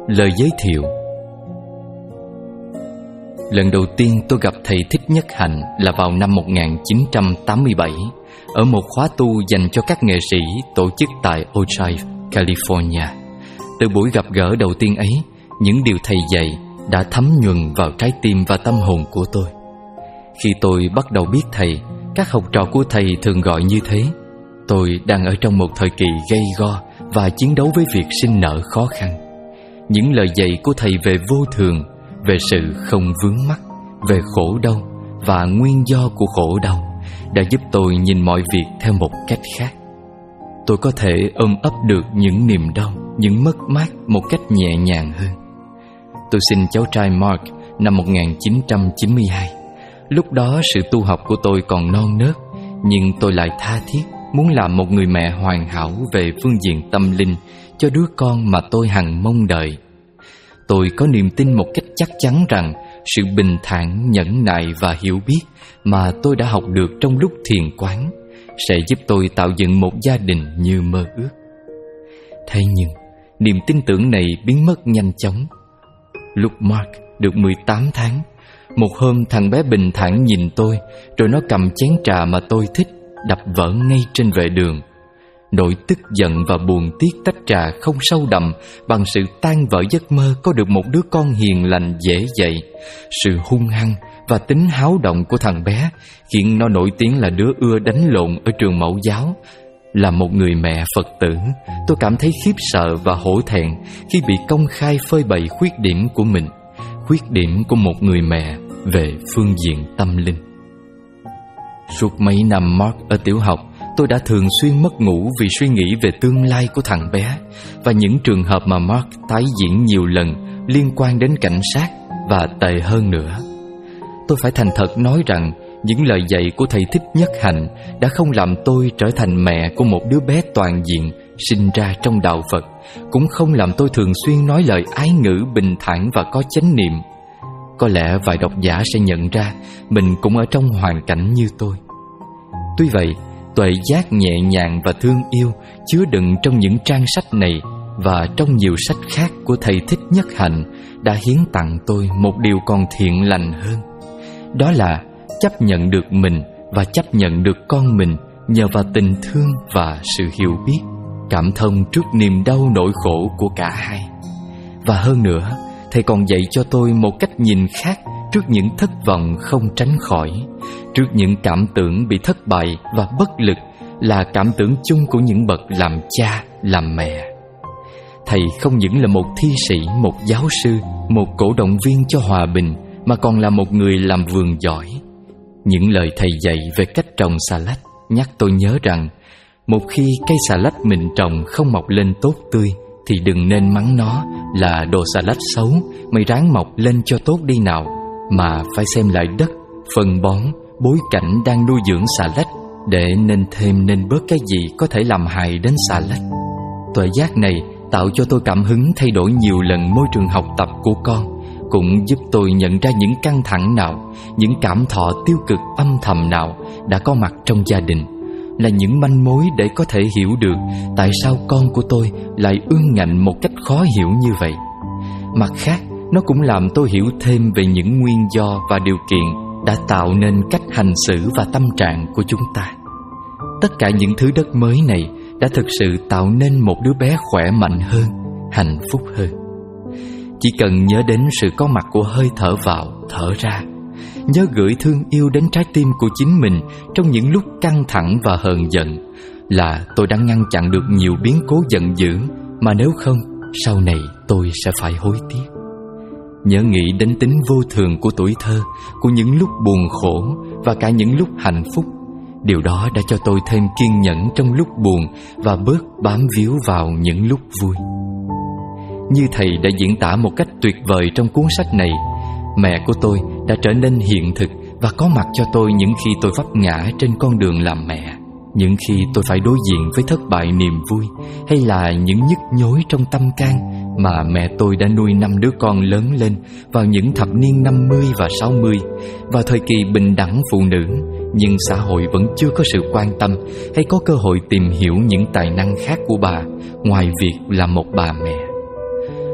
Lời giới thiệu. Lần đầu tiên tôi gặp thầy Thích Nhất Hạnh là vào năm 1987 ở một khóa tu dành cho các nghệ sĩ tổ chức tại Ojai, California. Từ buổi gặp gỡ đầu tiên ấy, những điều thầy dạy đã thấm nhuần vào trái tim và tâm hồn của tôi. Khi tôi bắt đầu biết thầy, các học trò của thầy thường gọi như thế. Tôi đang ở trong một thời kỳ gay go và chiến đấu với việc sinh nở khó khăn. Những lời dạy của thầy về vô thường, về sự không vướng mắc, về khổ đau và nguyên do của khổ đau đã giúp tôi nhìn mọi việc theo một cách khác. Tôi có thể ôm ấp được những niềm đau, những mất mát một cách nhẹ nhàng hơn. Tôi sinh cháu trai Mark năm 1992. Lúc đó sự tu học của tôi còn non nớt, nhưng tôi lại tha thiết muốn làm một người mẹ hoàn hảo về phương diện tâm linh cho đứa con mà tôi hằng mong đợi. Tôi có niềm tin một cách chắc chắn rằng sự bình thản, nhẫn nại và hiểu biết mà tôi đã học được trong lúc thiền quán sẽ giúp tôi tạo dựng một gia đình như mơ ước. Thế nhưng, niềm tin tưởng này biến mất nhanh chóng. Lúc Mark được 18 tháng, một hôm thằng bé bình thản nhìn tôi, rồi nó cầm chén trà mà tôi thích đập vỡ ngay trên vệ đường. Nỗi tức giận và buồn tiếc tách trà không sâu đậm bằng sự tan vỡ giấc mơ có được một đứa con hiền lành dễ dạy. Sự hung hăng và tính háo động của thằng bé khiến nó nổi tiếng là đứa ưa đánh lộn ở trường mẫu giáo. Là một người mẹ Phật tử, tôi cảm thấy khiếp sợ và hổ thẹn khi bị công khai phơi bày khuyết điểm của mình, khuyết điểm của một người mẹ về phương diện tâm linh. Suốt mấy năm Mark ở tiểu học, tôi đã thường xuyên mất ngủ vì suy nghĩ về tương lai của thằng bé và những trường hợp mà Mark tái diễn nhiều lần liên quan đến cảnh sát và tệ hơn nữa. Tôi phải thành thật nói rằng những lời dạy của thầy Thích Nhất Hạnh đã không làm tôi trở thành mẹ của một đứa bé toàn diện sinh ra trong đạo Phật, cũng không làm tôi thường xuyên nói lời ái ngữ bình thản và có chánh niệm. Có lẽ vài độc giả sẽ nhận ra mình cũng ở trong hoàn cảnh như tôi. Tuy vậy, tuệ giác nhẹ nhàng và thương yêu chứa đựng trong những trang sách này và trong nhiều sách khác của thầy Thích Nhất Hạnh đã hiến tặng tôi một điều còn thiện lành hơn. Đó là chấp nhận được mình và chấp nhận được con mình nhờ vào tình thương và sự hiểu biết, cảm thông trước niềm đau nỗi khổ của cả hai. Và hơn nữa, thầy còn dạy cho tôi một cách nhìn khác trước những thất vọng không tránh khỏi, trước những cảm tưởng bị thất bại và bất lực là cảm tưởng chung của những bậc làm cha, làm mẹ. Thầy không những là một thi sĩ, một giáo sư, một cổ động viên cho hòa bình, mà còn là một người làm vườn giỏi. Những lời thầy dạy về cách trồng xà lách nhắc tôi nhớ rằng một khi cây xà lách mình trồng không mọc lên tốt tươi thì đừng nên mắng nó là đồ xà lách xấu, mày ráng mọc lên cho tốt đi nào, mà phải xem lại đất, phân bón, bối cảnh đang nuôi dưỡng xà lách để nên thêm nên bớt cái gì có thể làm hại đến xà lách. Tuệ giác này tạo cho tôi cảm hứng thay đổi nhiều lần môi trường học tập của con, cũng giúp tôi nhận ra những căng thẳng nào, những cảm thọ tiêu cực âm thầm nào đã có mặt trong gia đình, là những manh mối để có thể hiểu được tại sao con của tôi lại ương ngạnh một cách khó hiểu như vậy. Mặt khác, nó cũng làm tôi hiểu thêm về những nguyên do và điều kiện đã tạo nên cách hành xử và tâm trạng của chúng ta. Tất cả những thứ đất mới này đã thực sự tạo nên một đứa bé khỏe mạnh hơn, hạnh phúc hơn. Chỉ cần nhớ đến sự có mặt của hơi thở vào, thở ra, nhớ gửi thương yêu đến trái tim của chính mình trong những lúc căng thẳng và hờn giận, là tôi đã ngăn chặn được nhiều biến cố giận dữ mà nếu không, sau này tôi sẽ phải hối tiếc. Nhớ nghĩ đến tính vô thường của tuổi thơ, của những lúc buồn khổ và cả những lúc hạnh phúc. Điều đó đã cho tôi thêm kiên nhẫn trong lúc buồn và bớt bám víu vào những lúc vui. Như thầy đã diễn tả một cách tuyệt vời trong cuốn sách này, mẹ của tôi đã trở nên hiện thực và có mặt cho tôi những khi tôi vấp ngã trên con đường làm mẹ, những khi tôi phải đối diện với thất bại niềm vui, hay là những nhức nhối trong tâm can mà mẹ tôi đã nuôi 5 đứa con lớn lên vào những thập niên 50 và 60, vào thời kỳ bình đẳng phụ nữ, nhưng xã hội vẫn chưa có sự quan tâm hay có cơ hội tìm hiểu những tài năng khác của bà ngoài việc là một bà mẹ.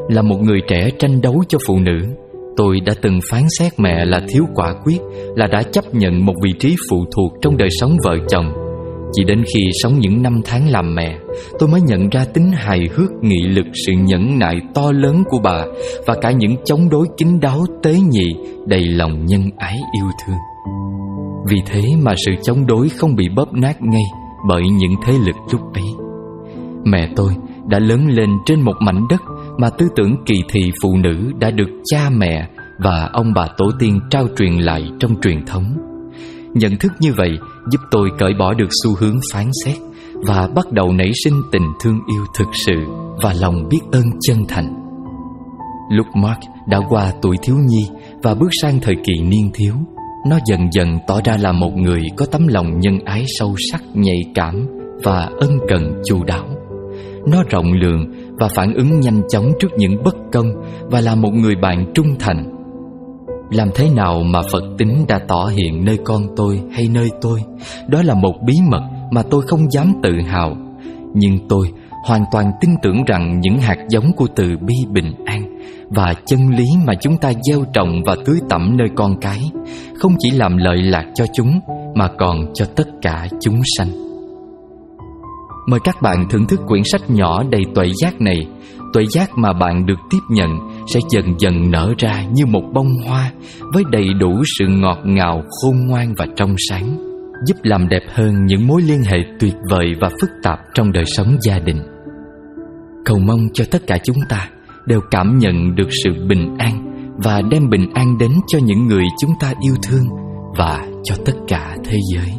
Là một người trẻ tranh đấu cho phụ nữ, tôi đã từng phán xét mẹ là thiếu quả quyết, là đã chấp nhận một vị trí phụ thuộc trong đời sống vợ chồng. Chỉ đến khi sống những năm tháng làm mẹ, tôi mới nhận ra tính hài hước, nghị lực, sự nhẫn nại to lớn của bà, và cả những chống đối kín đáo, tế nhị, đầy lòng nhân ái yêu thương. Vì thế mà sự chống đối không bị bóp nát ngay bởi những thế lực lúc ấy. Mẹ tôi đã lớn lên trên một mảnh đất mà tư tưởng kỳ thị phụ nữ đã được cha mẹ và ông bà tổ tiên trao truyền lại trong truyền thống. Nhận thức như vậy giúp tôi cởi bỏ được xu hướng phán xét và bắt đầu nảy sinh tình thương yêu thực sự và lòng biết ơn chân thành. Lúc Mark đã qua tuổi thiếu nhi và bước sang thời kỳ niên thiếu, nó dần dần tỏ ra là một người có tấm lòng nhân ái sâu sắc, nhạy cảm và ân cần chu đáo. Nó rộng lượng và phản ứng nhanh chóng trước những bất công, và là một người bạn trung thành. Làm thế nào mà Phật tính đã tỏ hiện nơi con tôi hay nơi tôi, đó là một bí mật mà tôi không dám tự hào. Nhưng tôi hoàn toàn tin tưởng rằng những hạt giống của từ bi, bình an và chân lý mà chúng ta gieo trồng và tưới tẩm nơi con cái không chỉ làm lợi lạc cho chúng, mà còn cho tất cả chúng sanh. Mời các bạn thưởng thức quyển sách nhỏ đầy tuệ giác này. Tuệ giác mà bạn được tiếp nhận sẽ dần dần nở ra như một bông hoa, với đầy đủ sự ngọt ngào, khôn ngoan và trong sáng, giúp làm đẹp hơn những mối liên hệ tuyệt vời và phức tạp trong đời sống gia đình. Cầu mong cho tất cả chúng ta đều cảm nhận được sự bình an, và đem bình an đến cho những người chúng ta yêu thương và cho tất cả thế giới.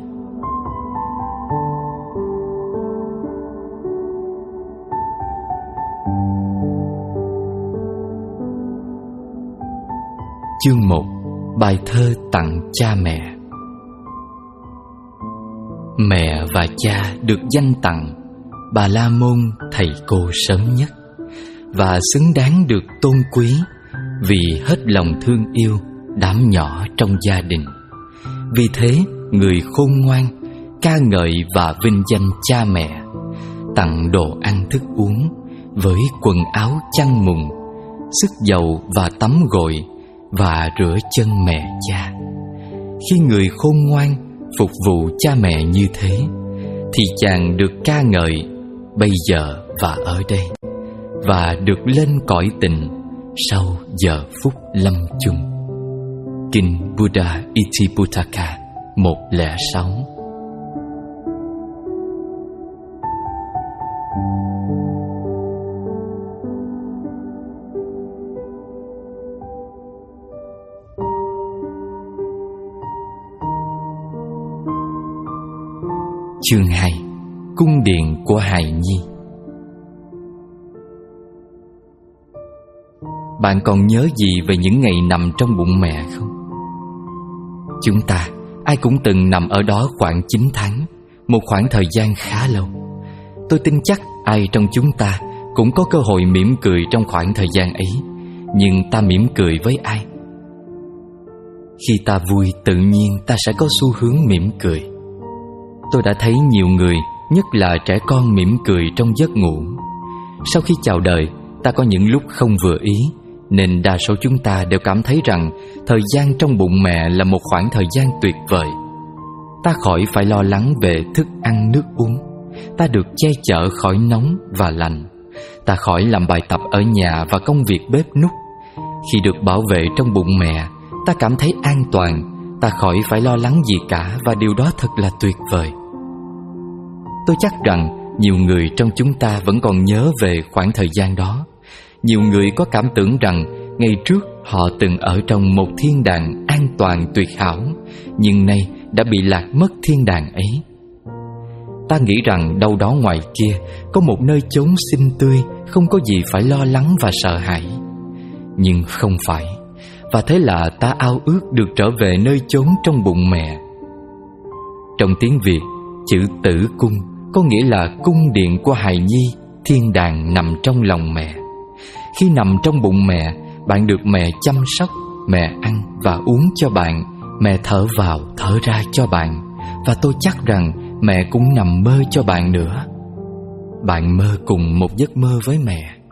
Chương 1. Bài thơ tặng cha mẹ. Mẹ và cha được danh tặng Bà La Môn thầy cô sớm nhất, và xứng đáng được tôn quý vì hết lòng thương yêu đám nhỏ trong gia đình. Vì thế, người khôn ngoan ca ngợi và vinh danh cha mẹ, tặng đồ ăn thức uống với quần áo chăn mùng, sức dầu và tắm gội, và rửa chân mẹ cha. Khi người khôn ngoan phục vụ cha mẹ như thế, thì chàng được ca ngợi bây giờ và ở đây, và được lên cõi tình sau giờ phút lâm chung. Kinh Buddha Itiputaka 106. Chương 2. Cung điện của hài nhi. Bạn còn nhớ gì về những ngày nằm trong bụng mẹ không? Chúng ta ai cũng từng nằm ở đó khoảng 9 tháng, một khoảng thời gian khá lâu. Tôi tin chắc ai trong chúng ta cũng có cơ hội mỉm cười trong khoảng thời gian ấy. Nhưng ta mỉm cười với ai? Khi ta vui, tự nhiên ta sẽ có xu hướng mỉm cười. Tôi đã thấy nhiều người, nhất là trẻ con, mỉm cười trong giấc ngủ. Sau khi chào đời, ta có những lúc không vừa ý, nên đa số chúng ta đều cảm thấy rằng thời gian trong bụng mẹ là một khoảng thời gian tuyệt vời. Ta khỏi phải lo lắng về thức ăn nước uống, ta được che chở khỏi nóng và lạnh, ta khỏi làm bài tập ở nhà và công việc bếp núc. Khi được bảo vệ trong bụng mẹ, ta cảm thấy an toàn, ta khỏi phải lo lắng gì cả, và điều đó thật là tuyệt vời. Tôi chắc rằng nhiều người trong chúng ta vẫn còn nhớ về khoảng thời gian đó. Nhiều người có cảm tưởng rằng ngày trước họ từng ở trong một thiên đàng an toàn tuyệt hảo, nhưng nay đã bị lạc mất thiên đàng ấy. Ta nghĩ rằng đâu đó ngoài kia có một nơi chốn xinh tươi, không có gì phải lo lắng và sợ hãi. Nhưng không phải. Và thế là ta ao ước được trở về nơi chốn trong bụng mẹ. Trong tiếng Việt, chữ tử cung có nghĩa là cung điện của hài nhi, thiên đàng nằm trong lòng mẹ. Khi nằm trong bụng mẹ, bạn được mẹ chăm sóc, mẹ ăn và uống cho bạn, mẹ thở vào thở ra cho bạn. Và tôi chắc rằng mẹ cũng nằm mơ cho bạn nữa. Bạn mơ cùng một giấc mơ với mẹ.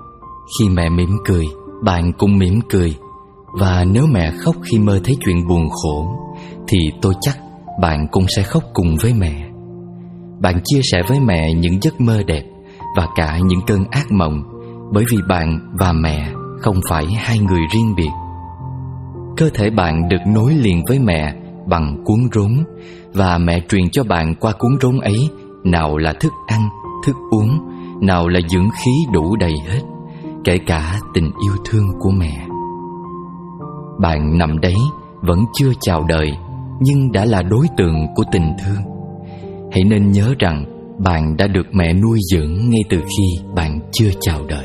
Khi mẹ mỉm cười, bạn cũng mỉm cười. Và nếu mẹ khóc khi mơ thấy chuyện buồn khổ, thì tôi chắc bạn cũng sẽ khóc cùng với mẹ. Bạn chia sẻ với mẹ những giấc mơ đẹp và cả những cơn ác mộng, bởi vì bạn và mẹ không phải hai người riêng biệt. Cơ thể bạn được nối liền với mẹ bằng cuống rốn, và mẹ truyền cho bạn qua cuống rốn ấy nào là thức ăn, thức uống, nào là dưỡng khí đủ đầy hết, kể cả tình yêu thương của mẹ. Bạn nằm đấy vẫn chưa chào đời, nhưng đã là đối tượng của tình thương. Hãy nên nhớ rằng bạn đã được mẹ nuôi dưỡng ngay từ khi bạn chưa chào đời.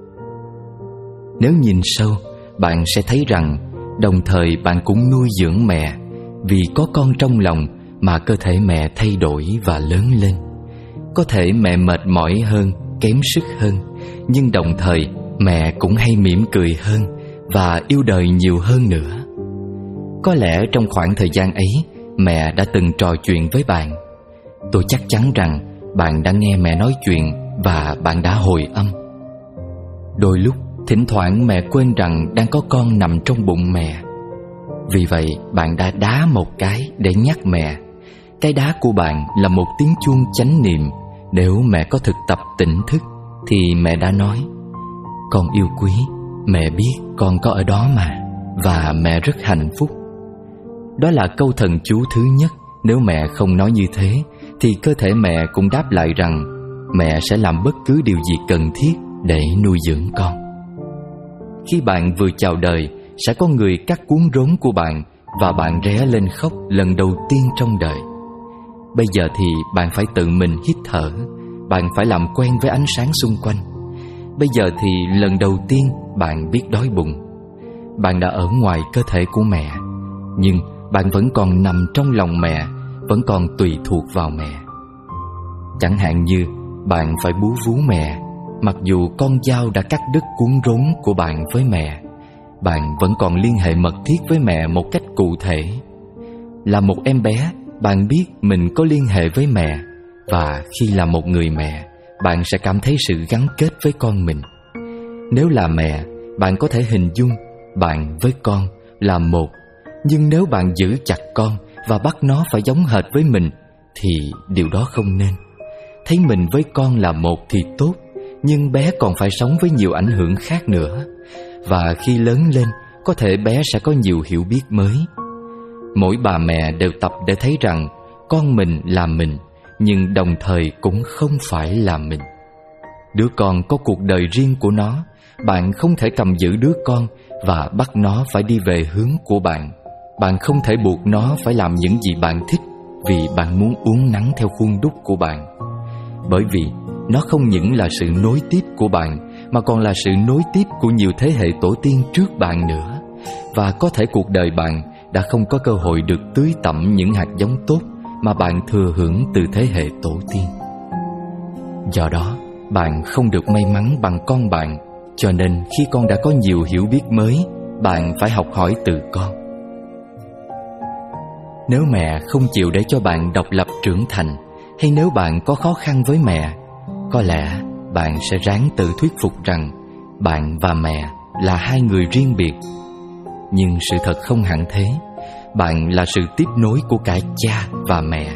Nếu nhìn sâu, bạn sẽ thấy rằng đồng thời bạn cũng nuôi dưỡng mẹ, vì có con trong lòng mà cơ thể mẹ thay đổi và lớn lên. Có thể mẹ mệt mỏi hơn, kém sức hơn, nhưng đồng thời mẹ cũng hay mỉm cười hơn và yêu đời nhiều hơn nữa. Có lẽ trong khoảng thời gian ấy, mẹ đã từng trò chuyện với bạn. Tôi chắc chắn rằng bạn đã nghe mẹ nói chuyện và bạn đã hồi âm. Đôi lúc, thỉnh thoảng mẹ quên rằng đang có con nằm trong bụng mẹ. Vì vậy, bạn đã đá một cái để nhắc mẹ. Cái đá của bạn là một tiếng chuông chánh niệm. Nếu mẹ có thực tập tỉnh thức, thì mẹ đã nói: "Con yêu quý, mẹ biết con có ở đó mà, và mẹ rất hạnh phúc." Đó là câu thần chú thứ nhất. Nếu mẹ không nói như thế, thì cơ thể mẹ cũng đáp lại rằng mẹ sẽ làm bất cứ điều gì cần thiết để nuôi dưỡng con. Khi bạn vừa chào đời, sẽ có người cắt cuống rốn của bạn, và bạn ré lên khóc lần đầu tiên trong đời. Bây giờ thì bạn phải tự mình hít thở. Bạn phải làm quen với ánh sáng xung quanh. Bây giờ thì lần đầu tiên bạn biết đói bụng. Bạn đã ở ngoài cơ thể của mẹ, nhưng bạn vẫn còn nằm trong lòng mẹ, vẫn còn tùy thuộc vào mẹ. Chẳng hạn như bạn phải bú vú mẹ, mặc dù con dao đã cắt đứt cuống rốn của bạn với mẹ, bạn vẫn còn liên hệ mật thiết với mẹ một cách cụ thể. Là một em bé, bạn biết mình có liên hệ với mẹ, và khi là một người mẹ, bạn sẽ cảm thấy sự gắn kết với con mình. Nếu là mẹ, bạn có thể hình dung bạn với con là một. Nhưng nếu bạn giữ chặt con và bắt nó phải giống hệt với mình, thì điều đó không nên. Thấy mình với con là một thì tốt, nhưng bé còn phải sống với nhiều ảnh hưởng khác nữa. Và khi lớn lên, có thể bé sẽ có nhiều hiểu biết mới. Mỗi bà mẹ đều tập để thấy rằng con mình là mình, nhưng đồng thời cũng không phải là mình. Đứa con có cuộc đời riêng của nó. Bạn không thể cầm giữ đứa con và bắt nó phải đi về hướng của bạn. Bạn không thể buộc nó phải làm những gì bạn thích vì bạn muốn uốn nắn theo khuôn đúc của bạn. Bởi vì nó không những là sự nối tiếp của bạn, mà còn là sự nối tiếp của nhiều thế hệ tổ tiên trước bạn nữa. Và có thể cuộc đời bạn đã không có cơ hội được tưới tẩm những hạt giống tốt mà bạn thừa hưởng từ thế hệ tổ tiên. Do đó, bạn không được may mắn bằng con bạn. Cho nên khi con đã có nhiều hiểu biết mới, bạn phải học hỏi từ con. Nếu mẹ không chịu để cho bạn độc lập trưởng thành, hay nếu bạn có khó khăn với mẹ, có lẽ bạn sẽ ráng tự thuyết phục rằng bạn và mẹ là hai người riêng biệt. Nhưng sự thật không hẳn thế. Bạn là sự tiếp nối của cả cha và mẹ.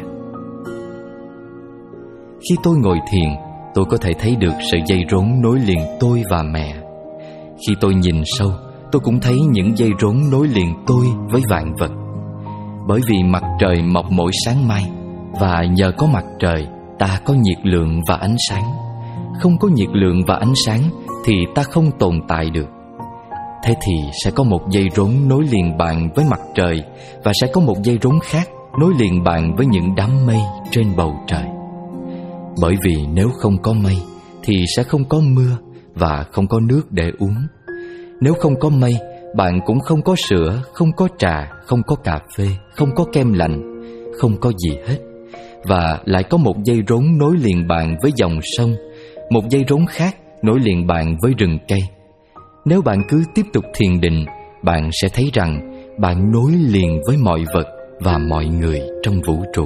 Khi tôi ngồi thiền, tôi có thể thấy được sợi dây rốn nối liền tôi và mẹ. Khi tôi nhìn sâu, tôi cũng thấy những dây rốn nối liền tôi với vạn vật. Bởi vì mặt trời mọc mỗi sáng mai, và nhờ có mặt trời, ta có nhiệt lượng và ánh sáng. Không có nhiệt lượng và ánh sáng thì ta không tồn tại được. Thế thì sẽ có một dây rốn nối liền bạn với mặt trời, và sẽ có một dây rốn khác nối liền bạn với những đám mây trên bầu trời. Bởi vì nếu không có mây thì sẽ không có mưa và không có nước để uống. Nếu không có mây, bạn cũng không có sữa, không có trà, không có cà phê, không có kem lạnh, không có gì hết. Và lại có một dây rốn nối liền bạn với dòng sông, một dây rốn khác nối liền bạn với rừng cây. Nếu bạn cứ tiếp tục thiền định, bạn sẽ thấy rằng bạn nối liền với mọi vật và mọi người trong vũ trụ.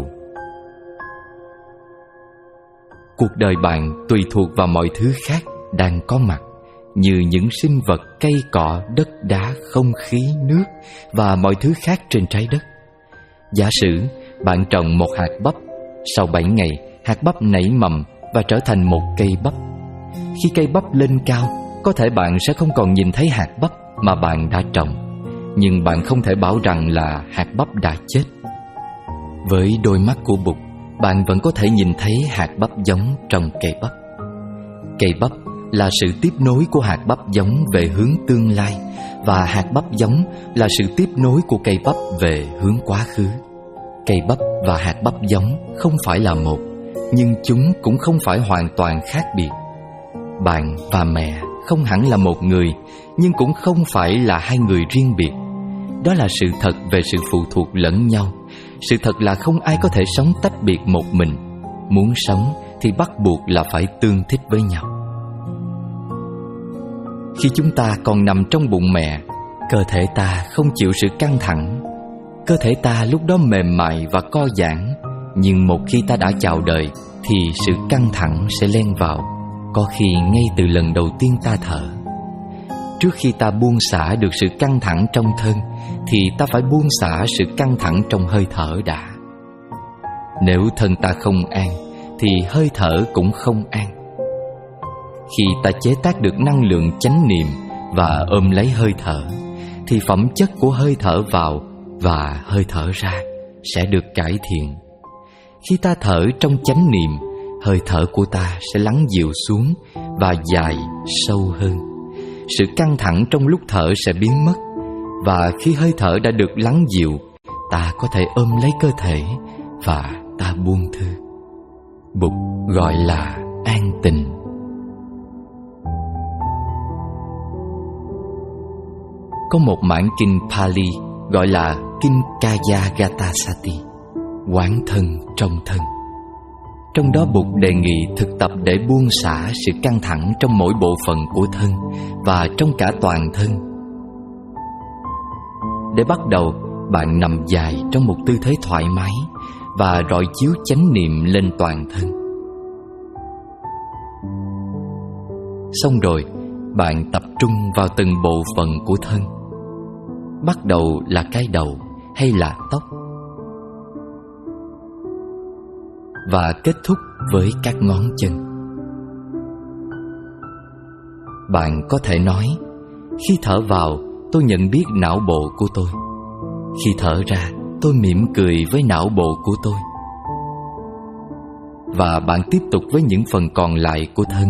Cuộc đời bạn tùy thuộc vào mọi thứ khác đang có mặt, như những sinh vật, cây cọ, đất đá, không khí, nước và mọi thứ khác trên trái đất. Giả sử bạn trồng một hạt bắp, sau 7 ngày, hạt bắp nảy mầm và trở thành một cây bắp. Khi cây bắp lên cao, có thể bạn sẽ không còn nhìn thấy hạt bắp mà bạn đã trồng, nhưng bạn không thể bảo rằng là hạt bắp đã chết. Với đôi mắt của Bụt, bạn vẫn có thể nhìn thấy hạt bắp giống trong cây bắp. Cây bắp là sự tiếp nối của hạt bắp giống về hướng tương lai, và hạt bắp giống là sự tiếp nối của cây bắp về hướng quá khứ. Cây bắp và hạt bắp giống không phải là một, nhưng chúng cũng không phải hoàn toàn khác biệt. Bạn và mẹ không hẳn là một người, nhưng cũng không phải là hai người riêng biệt. Đó là sự thật về sự phụ thuộc lẫn nhau. Sự thật là không ai có thể sống tách biệt một mình. Muốn sống thì bắt buộc là phải tương thích với nhau. Khi chúng ta còn nằm trong bụng mẹ, cơ thể ta không chịu sự căng thẳng. Cơ thể ta lúc đó mềm mại và co giãn. Nhưng một khi ta đã chào đời thì sự căng thẳng sẽ len vào, có khi ngay từ lần đầu tiên ta thở. Trước khi ta buông xả được sự căng thẳng trong thân thì ta phải buông xả sự căng thẳng trong hơi thở đã. Nếu thân ta không an thì hơi thở cũng không an. Khi ta chế tác được năng lượng chánh niệm và ôm lấy hơi thở thì phẩm chất của hơi thở vào và hơi thở ra sẽ được cải thiện. Khi ta thở trong chánh niệm, hơi thở của ta sẽ lắng dịu xuống và dài, sâu hơn. Sự căng thẳng trong lúc thở sẽ biến mất. Và khi hơi thở đã được lắng dịu, ta có thể ôm lấy cơ thể và ta buông thư. Bụt gọi là an tịnh. Có một mảng kinh Pali gọi là kinh Kayagatasati, quán thân trong thân. Trong đó Bụt đề nghị thực tập để buông xả sự căng thẳng trong mỗi bộ phận của thân và trong cả toàn thân. Để bắt đầu, bạn nằm dài trong một tư thế thoải mái và rọi chiếu chánh niệm lên toàn thân. Xong rồi, bạn tập trung vào từng bộ phận của thân. Bắt đầu là cái đầu hay là tóc, và kết thúc với các ngón chân. Bạn có thể nói: khi thở vào, tôi nhận biết não bộ của tôi. Khi thở ra, tôi mỉm cười với não bộ của tôi. Và bạn tiếp tục với những phần còn lại của thân.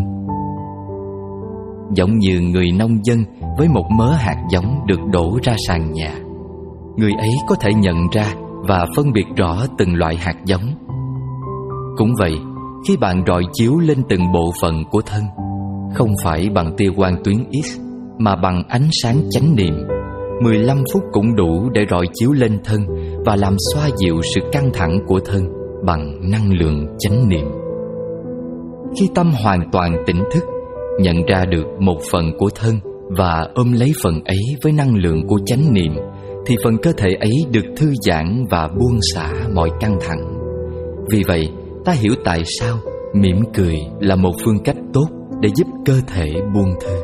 Giống như người nông dân với một mớ hạt giống được đổ ra sàn nhà, người ấy có thể nhận ra và phân biệt rõ từng loại hạt giống. Cũng vậy, khi bạn rọi chiếu lên từng bộ phận của thân, không phải bằng tia quang tuyến X mà bằng ánh sáng chánh niệm, 15 phút cũng đủ để rọi chiếu lên thân và làm xoa dịu sự căng thẳng của thân bằng năng lượng chánh niệm. Khi tâm hoàn toàn tỉnh thức, nhận ra được một phần của thân và ôm lấy phần ấy với năng lượng của chánh niệm, thì phần cơ thể ấy được thư giãn và buông xả mọi căng thẳng. Vì vậy, ta hiểu tại sao mỉm cười là một phương cách tốt để giúp cơ thể buông thư.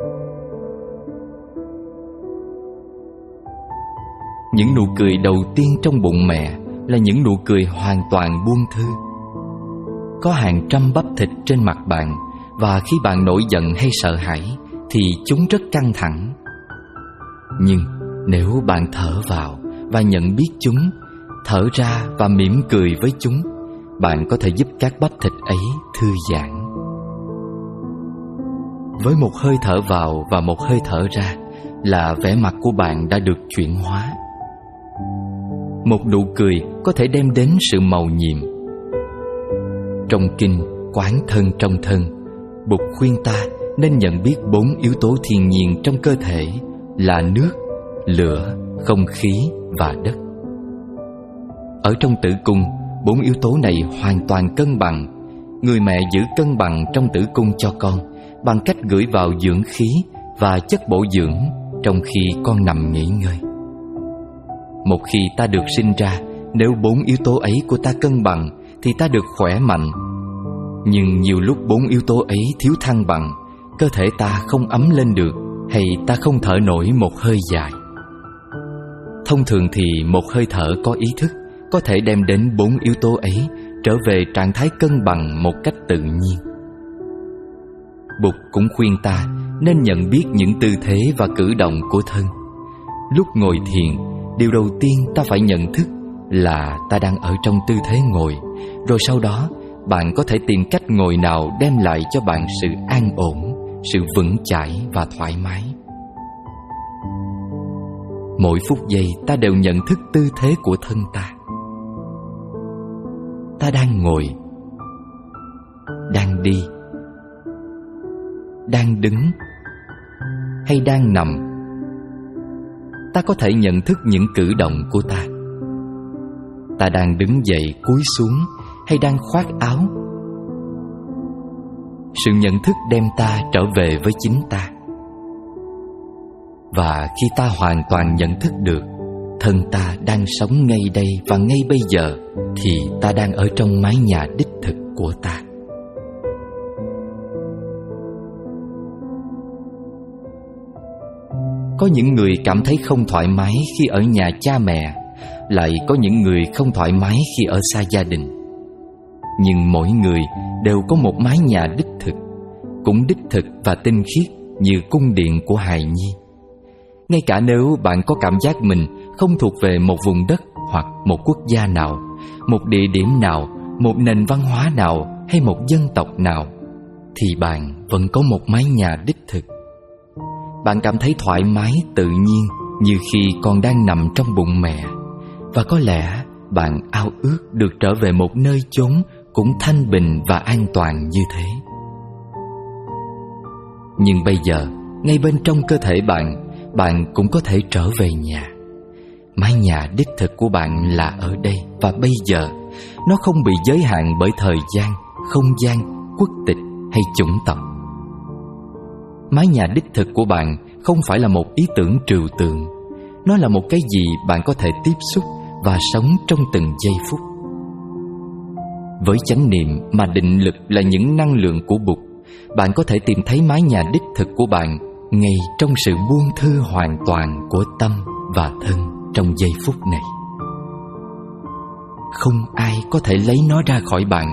Những nụ cười đầu tiên trong bụng mẹ là những nụ cười hoàn toàn buông thư. Có hàng trăm bắp thịt trên mặt bạn, và khi bạn nổi giận hay sợ hãi thì chúng rất căng thẳng. Nhưng nếu bạn thở vào và nhận biết chúng, thở ra và mỉm cười với chúng, bạn có thể giúp các bắp thịt ấy thư giãn. Với một hơi thở vào và một hơi thở ra là vẻ mặt của bạn đã được chuyển hóa. Một nụ cười có thể đem đến sự mầu nhiệm. Trong kinh Quán thân trong thân, Bụt khuyên ta nên nhận biết 4 yếu tố thiên nhiên trong cơ thể là nước, lửa, không khí và đất. Ở trong tử cung, 4 yếu tố này hoàn toàn cân bằng. Người mẹ giữ cân bằng trong tử cung cho con bằng cách gửi vào dưỡng khí và chất bổ dưỡng trong khi con nằm nghỉ ngơi. Một khi ta được sinh ra, nếu 4 yếu tố ấy của ta cân bằng thì ta được khỏe mạnh. Nhưng nhiều lúc 4 yếu tố ấy thiếu thăng bằng, cơ thể ta không ấm lên được, hay ta không thở nổi một hơi dài. Thông thường thì một hơi thở có ý thức có thể đem đến 4 yếu tố ấy trở về trạng thái cân bằng một cách tự nhiên. Bụt cũng khuyên ta nên nhận biết những tư thế và cử động của thân. Lúc ngồi thiền, điều đầu tiên ta phải nhận thức là ta đang ở trong tư thế ngồi. Rồi sau đó, bạn có thể tìm cách ngồi nào đem lại cho bạn sự an ổn, sự vững chãi và thoải mái. Mỗi phút giây ta đều nhận thức tư thế của thân ta. Ta đang ngồi, đang đi, đang đứng hay đang nằm. Ta có thể nhận thức những cử động của ta. Ta đang đứng dậy cúi xuống hay đang khoác áo. Sự nhận thức đem ta trở về với chính ta. Và khi ta hoàn toàn nhận thức được thân ta đang sống ngay đây và ngay bây giờ, thì ta đang ở trong mái nhà đích thực của ta. Có những người cảm thấy không thoải mái khi ở nhà cha mẹ, lại có những người không thoải mái khi ở xa gia đình. Nhưng mỗi người đều có một mái nhà đích thực, cũng đích thực và tinh khiết như cung điện của hài nhi. Ngay cả nếu bạn có cảm giác mình không thuộc về một vùng đất hoặc một quốc gia nào, một địa điểm nào, một nền văn hóa nào hay một dân tộc nào, thì bạn vẫn có một mái nhà đích thực. Bạn cảm thấy thoải mái tự nhiên như khi còn đang nằm trong bụng mẹ. Và có lẽ bạn ao ước được trở về một nơi chốn cũng thanh bình và an toàn như thế. Nhưng bây giờ, ngay bên trong cơ thể bạn, bạn cũng có thể trở về nhà. Mái nhà đích thực của bạn là ở đây và bây giờ. Nó không bị giới hạn bởi thời gian, không gian, quốc tịch hay chủng tộc. Mái nhà đích thực của bạn không phải là một ý tưởng trừu tượng. Nó là một cái gì bạn có thể tiếp xúc và sống trong từng giây phút. Với chánh niệm mà định lực là những năng lượng của Bụt, bạn có thể tìm thấy mái nhà đích thực của bạn ngay trong sự buông thư hoàn toàn của tâm và thân trong giây phút này. Không ai có thể lấy nó ra khỏi bạn.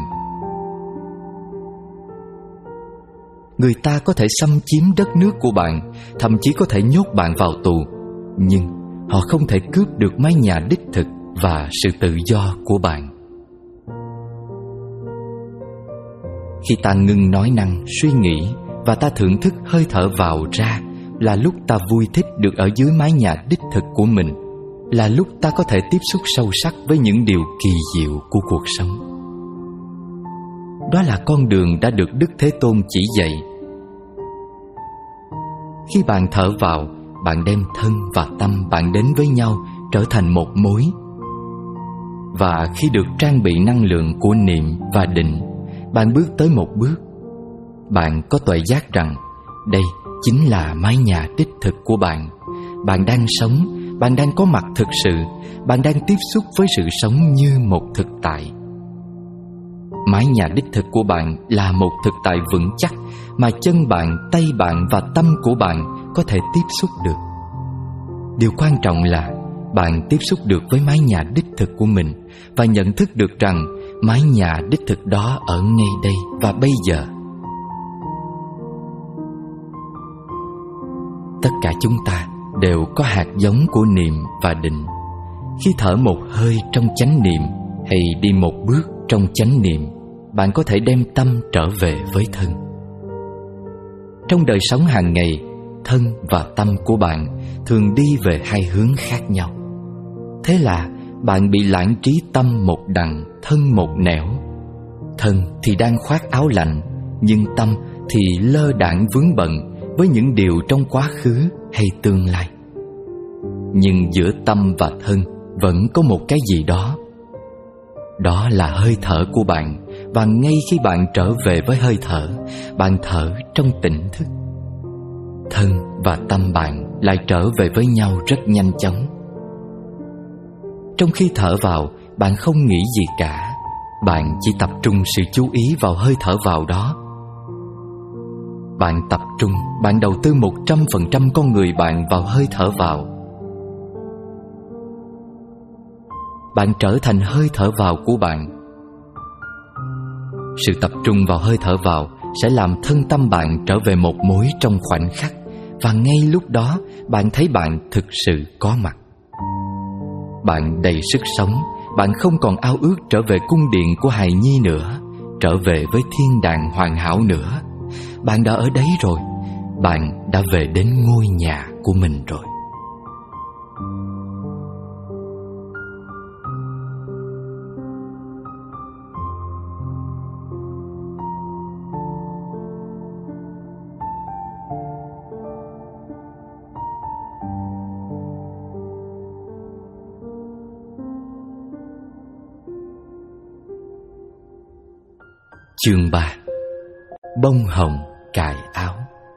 Người ta có thể xâm chiếm đất nước của bạn, thậm chí có thể nhốt bạn vào tù, nhưng họ không thể cướp được mái nhà đích thực và sự tự do của bạn. Khi ta ngưng nói năng, suy nghĩ và ta thưởng thức hơi thở vào ra, là lúc ta vui thích được ở dưới mái nhà đích thực của mình, là lúc ta có thể tiếp xúc sâu sắc với những điều kỳ diệu của cuộc sống. Đó là con đường đã được Đức Thế Tôn chỉ dạy. Khi bạn thở vào, bạn đem thân và tâm bạn đến với nhau, trở thành một mối. Và khi được trang bị năng lượng của niệm và định, bạn bước tới một bước. Bạn có tuệ giác rằng đây chính là mái nhà đích thực của bạn. Bạn đang sống, bạn đang có mặt thực sự, bạn đang tiếp xúc với sự sống như một thực tại. Mái nhà đích thực của bạn là một thực tại vững chắc mà chân bạn, tay bạn và tâm của bạn có thể tiếp xúc được. Điều quan trọng là bạn tiếp xúc được với mái nhà đích thực của mình và nhận thức được rằng mái nhà đích thực đó ở ngay đây và bây giờ. Tất cả chúng ta đều có hạt giống của niệm và định. Khi thở một hơi trong chánh niệm hay đi một bước trong chánh niệm, bạn có thể đem tâm trở về với thân. Trong đời sống hàng ngày, thân và tâm của bạn thường đi về hai hướng khác nhau. Thế là bạn bị lãng trí tâm một đằng, thân một nẻo. Thân thì đang khoác áo lạnh, nhưng tâm thì lơ đãng vướng bận với những điều trong quá khứ hay tương lai. Nhưng giữa tâm và thân vẫn có một cái gì đó. Đó là hơi thở của bạn. Và ngay khi bạn trở về với hơi thở, bạn thở trong tỉnh thức. Thân và tâm bạn lại trở về với nhau rất nhanh chóng. Trong khi thở vào, bạn không nghĩ gì cả. Bạn chỉ tập trung sự chú ý vào hơi thở vào đó. Bạn tập trung, bạn đầu tư 100% con người bạn vào hơi thở vào. Bạn trở thành hơi thở vào của bạn. Sự tập trung vào hơi thở vào sẽ làm thân tâm bạn trở về một mối trong khoảnh khắc. Và ngay lúc đó bạn thấy bạn thực sự có mặt. Bạn đầy sức sống. Bạn không còn ao ước trở về cung điện của hài nhi nữa, trở về với thiên đàng hoàn hảo nữa. Bạn đã ở đấy rồi. Bạn đã về đến ngôi nhà của mình rồi. Chương 3. Bông hồng cài áo.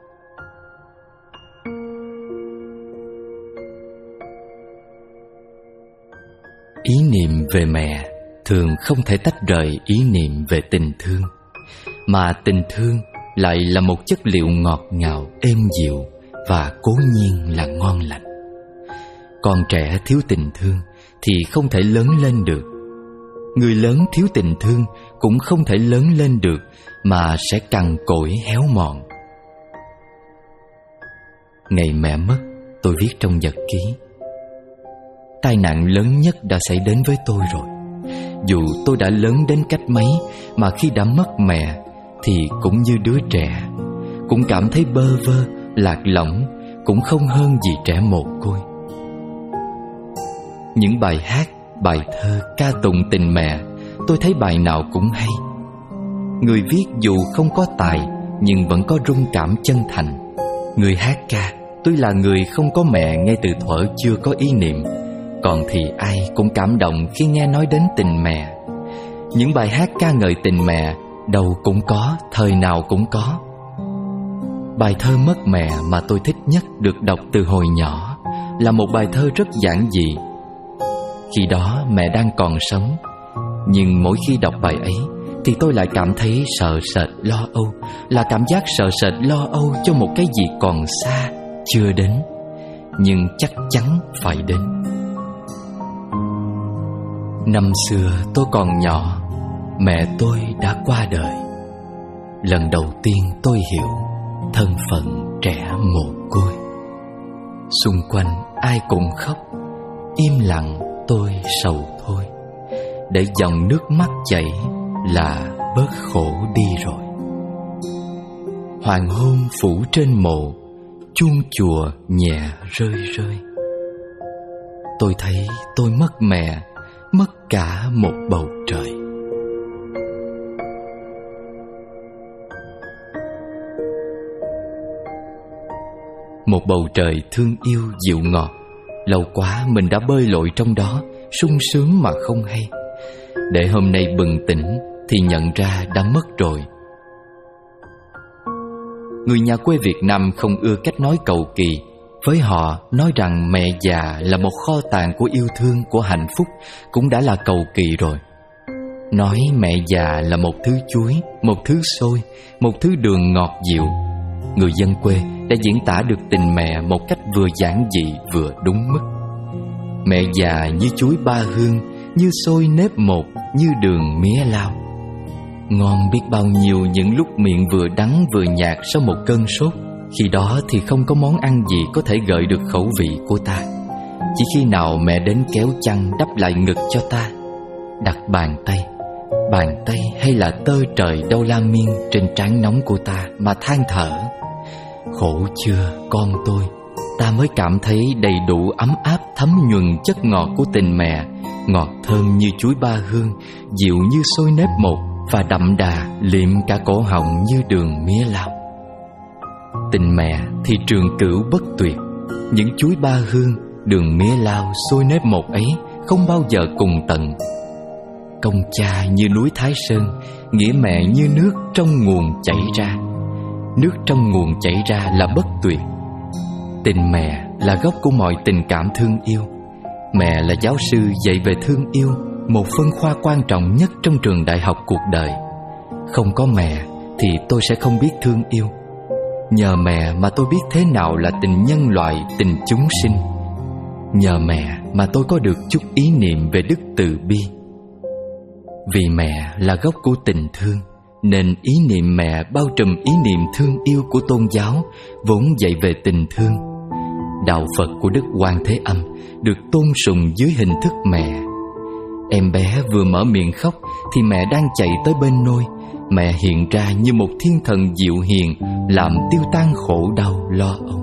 Ý niệm về mẹ thường không thể tách rời ý niệm về tình thương. Mà tình thương lại là một chất liệu ngọt ngào, êm dịu và cố nhiên là ngon lành. Con trẻ thiếu tình thương thì không thể lớn lên được. Người lớn thiếu tình thương cũng không thể lớn lên được, mà sẽ cằn cỗi héo mòn. Ngày mẹ mất, tôi viết trong nhật ký: tai nạn lớn nhất đã xảy đến với tôi rồi. Dù tôi đã lớn đến cách mấy, mà khi đã mất mẹ thì cũng như đứa trẻ, cũng cảm thấy bơ vơ, lạc lõng, cũng không hơn gì trẻ mồ côi. Những bài hát, bài thơ ca tụng tình mẹ, tôi thấy bài nào cũng hay. Người viết dù không có tài, nhưng vẫn có rung cảm chân thành. Người hát ca tuy là người không có mẹ ngay từ thuở chưa có ý niệm, còn thì ai cũng cảm động khi nghe nói đến tình mẹ. Những bài hát ca ngợi tình mẹ đâu cũng có, thời nào cũng có. Bài thơ Mất Mẹ mà tôi thích nhất được đọc từ hồi nhỏ là một bài thơ rất giản dị. Khi đó mẹ đang còn sống, nhưng mỗi khi đọc bài ấy thì tôi lại cảm thấy sợ sệt lo âu, là cảm giác sợ sệt lo âu cho một cái gì còn xa, chưa đến, nhưng chắc chắn phải đến. Năm xưa tôi còn nhỏ, mẹ tôi đã qua đời. Lần đầu tiên tôi hiểu thân phận trẻ mồ côi. Xung quanh ai cũng khóc, im lặng tôi sầu thôi. Để dòng nước mắt chảy là bớt khổ đi rồi. Hoàng hôn phủ trên mộ, chuông chùa nhẹ rơi rơi. Tôi thấy tôi mất mẹ, mất cả một bầu trời. Một bầu trời thương yêu dịu ngọt. Lâu quá mình đã bơi lội trong đó, sung sướng mà không hay. Để hôm nay bừng tỉnh thì nhận ra đã mất rồi. Người nhà quê Việt Nam không ưa cách nói cầu kỳ. Với họ, nói rằng mẹ già là một kho tàng của yêu thương, của hạnh phúc cũng đã là cầu kỳ rồi. Nói mẹ già là một thứ chuối, một thứ xôi, một thứ đường ngọt dịu. Người dân quê đã diễn tả được tình mẹ một cách vừa giản dị vừa đúng mức. Mẹ già như chuối ba hương, như xôi nếp một, như đường mía lao. Ngon biết bao nhiêu những lúc miệng vừa đắng vừa nhạt sau một cơn sốt. Khi đó thì không có món ăn gì có thể gợi được khẩu vị của ta. Chỉ khi nào mẹ đến kéo chăn đắp lại ngực cho ta, đặt bàn tay hay là tơ trời đâu la miên trên trán nóng của ta mà than thở: khổ chưa con tôi. Ta mới cảm thấy đầy đủ ấm áp thấm nhuần chất ngọt của tình mẹ, ngọt thơm như chuối ba hương, dịu như xôi nếp một, và đậm đà liệm cả cổ họng như đường mía lao. Tình mẹ thì trường cửu bất tuyệt. Những chuối ba hương, đường mía lao, xôi nếp một ấy không bao giờ cùng tận. Công cha như núi Thái Sơn, nghĩa mẹ như nước trong nguồn chảy ra. Nước trong nguồn chảy ra là bất tuyệt. Tình mẹ là gốc của mọi tình cảm thương yêu. Mẹ là giáo sư dạy về thương yêu, một phân khoa quan trọng nhất trong trường đại học cuộc đời. Không có mẹ thì tôi sẽ không biết thương yêu. Nhờ mẹ mà tôi biết thế nào là tình nhân loại, tình chúng sinh. Nhờ mẹ mà tôi có được chút ý niệm về đức từ bi. Vì mẹ là gốc của tình thương, nên ý niệm mẹ bao trùm ý niệm thương yêu của tôn giáo vốn dạy về tình thương. Đạo Phật của Đức Quan Thế Âm được tôn sùng dưới hình thức mẹ. Em bé vừa mở miệng khóc thì mẹ đang chạy tới bên nôi. Mẹ hiện ra như một thiên thần dịu hiền, làm tiêu tan khổ đau lo âu.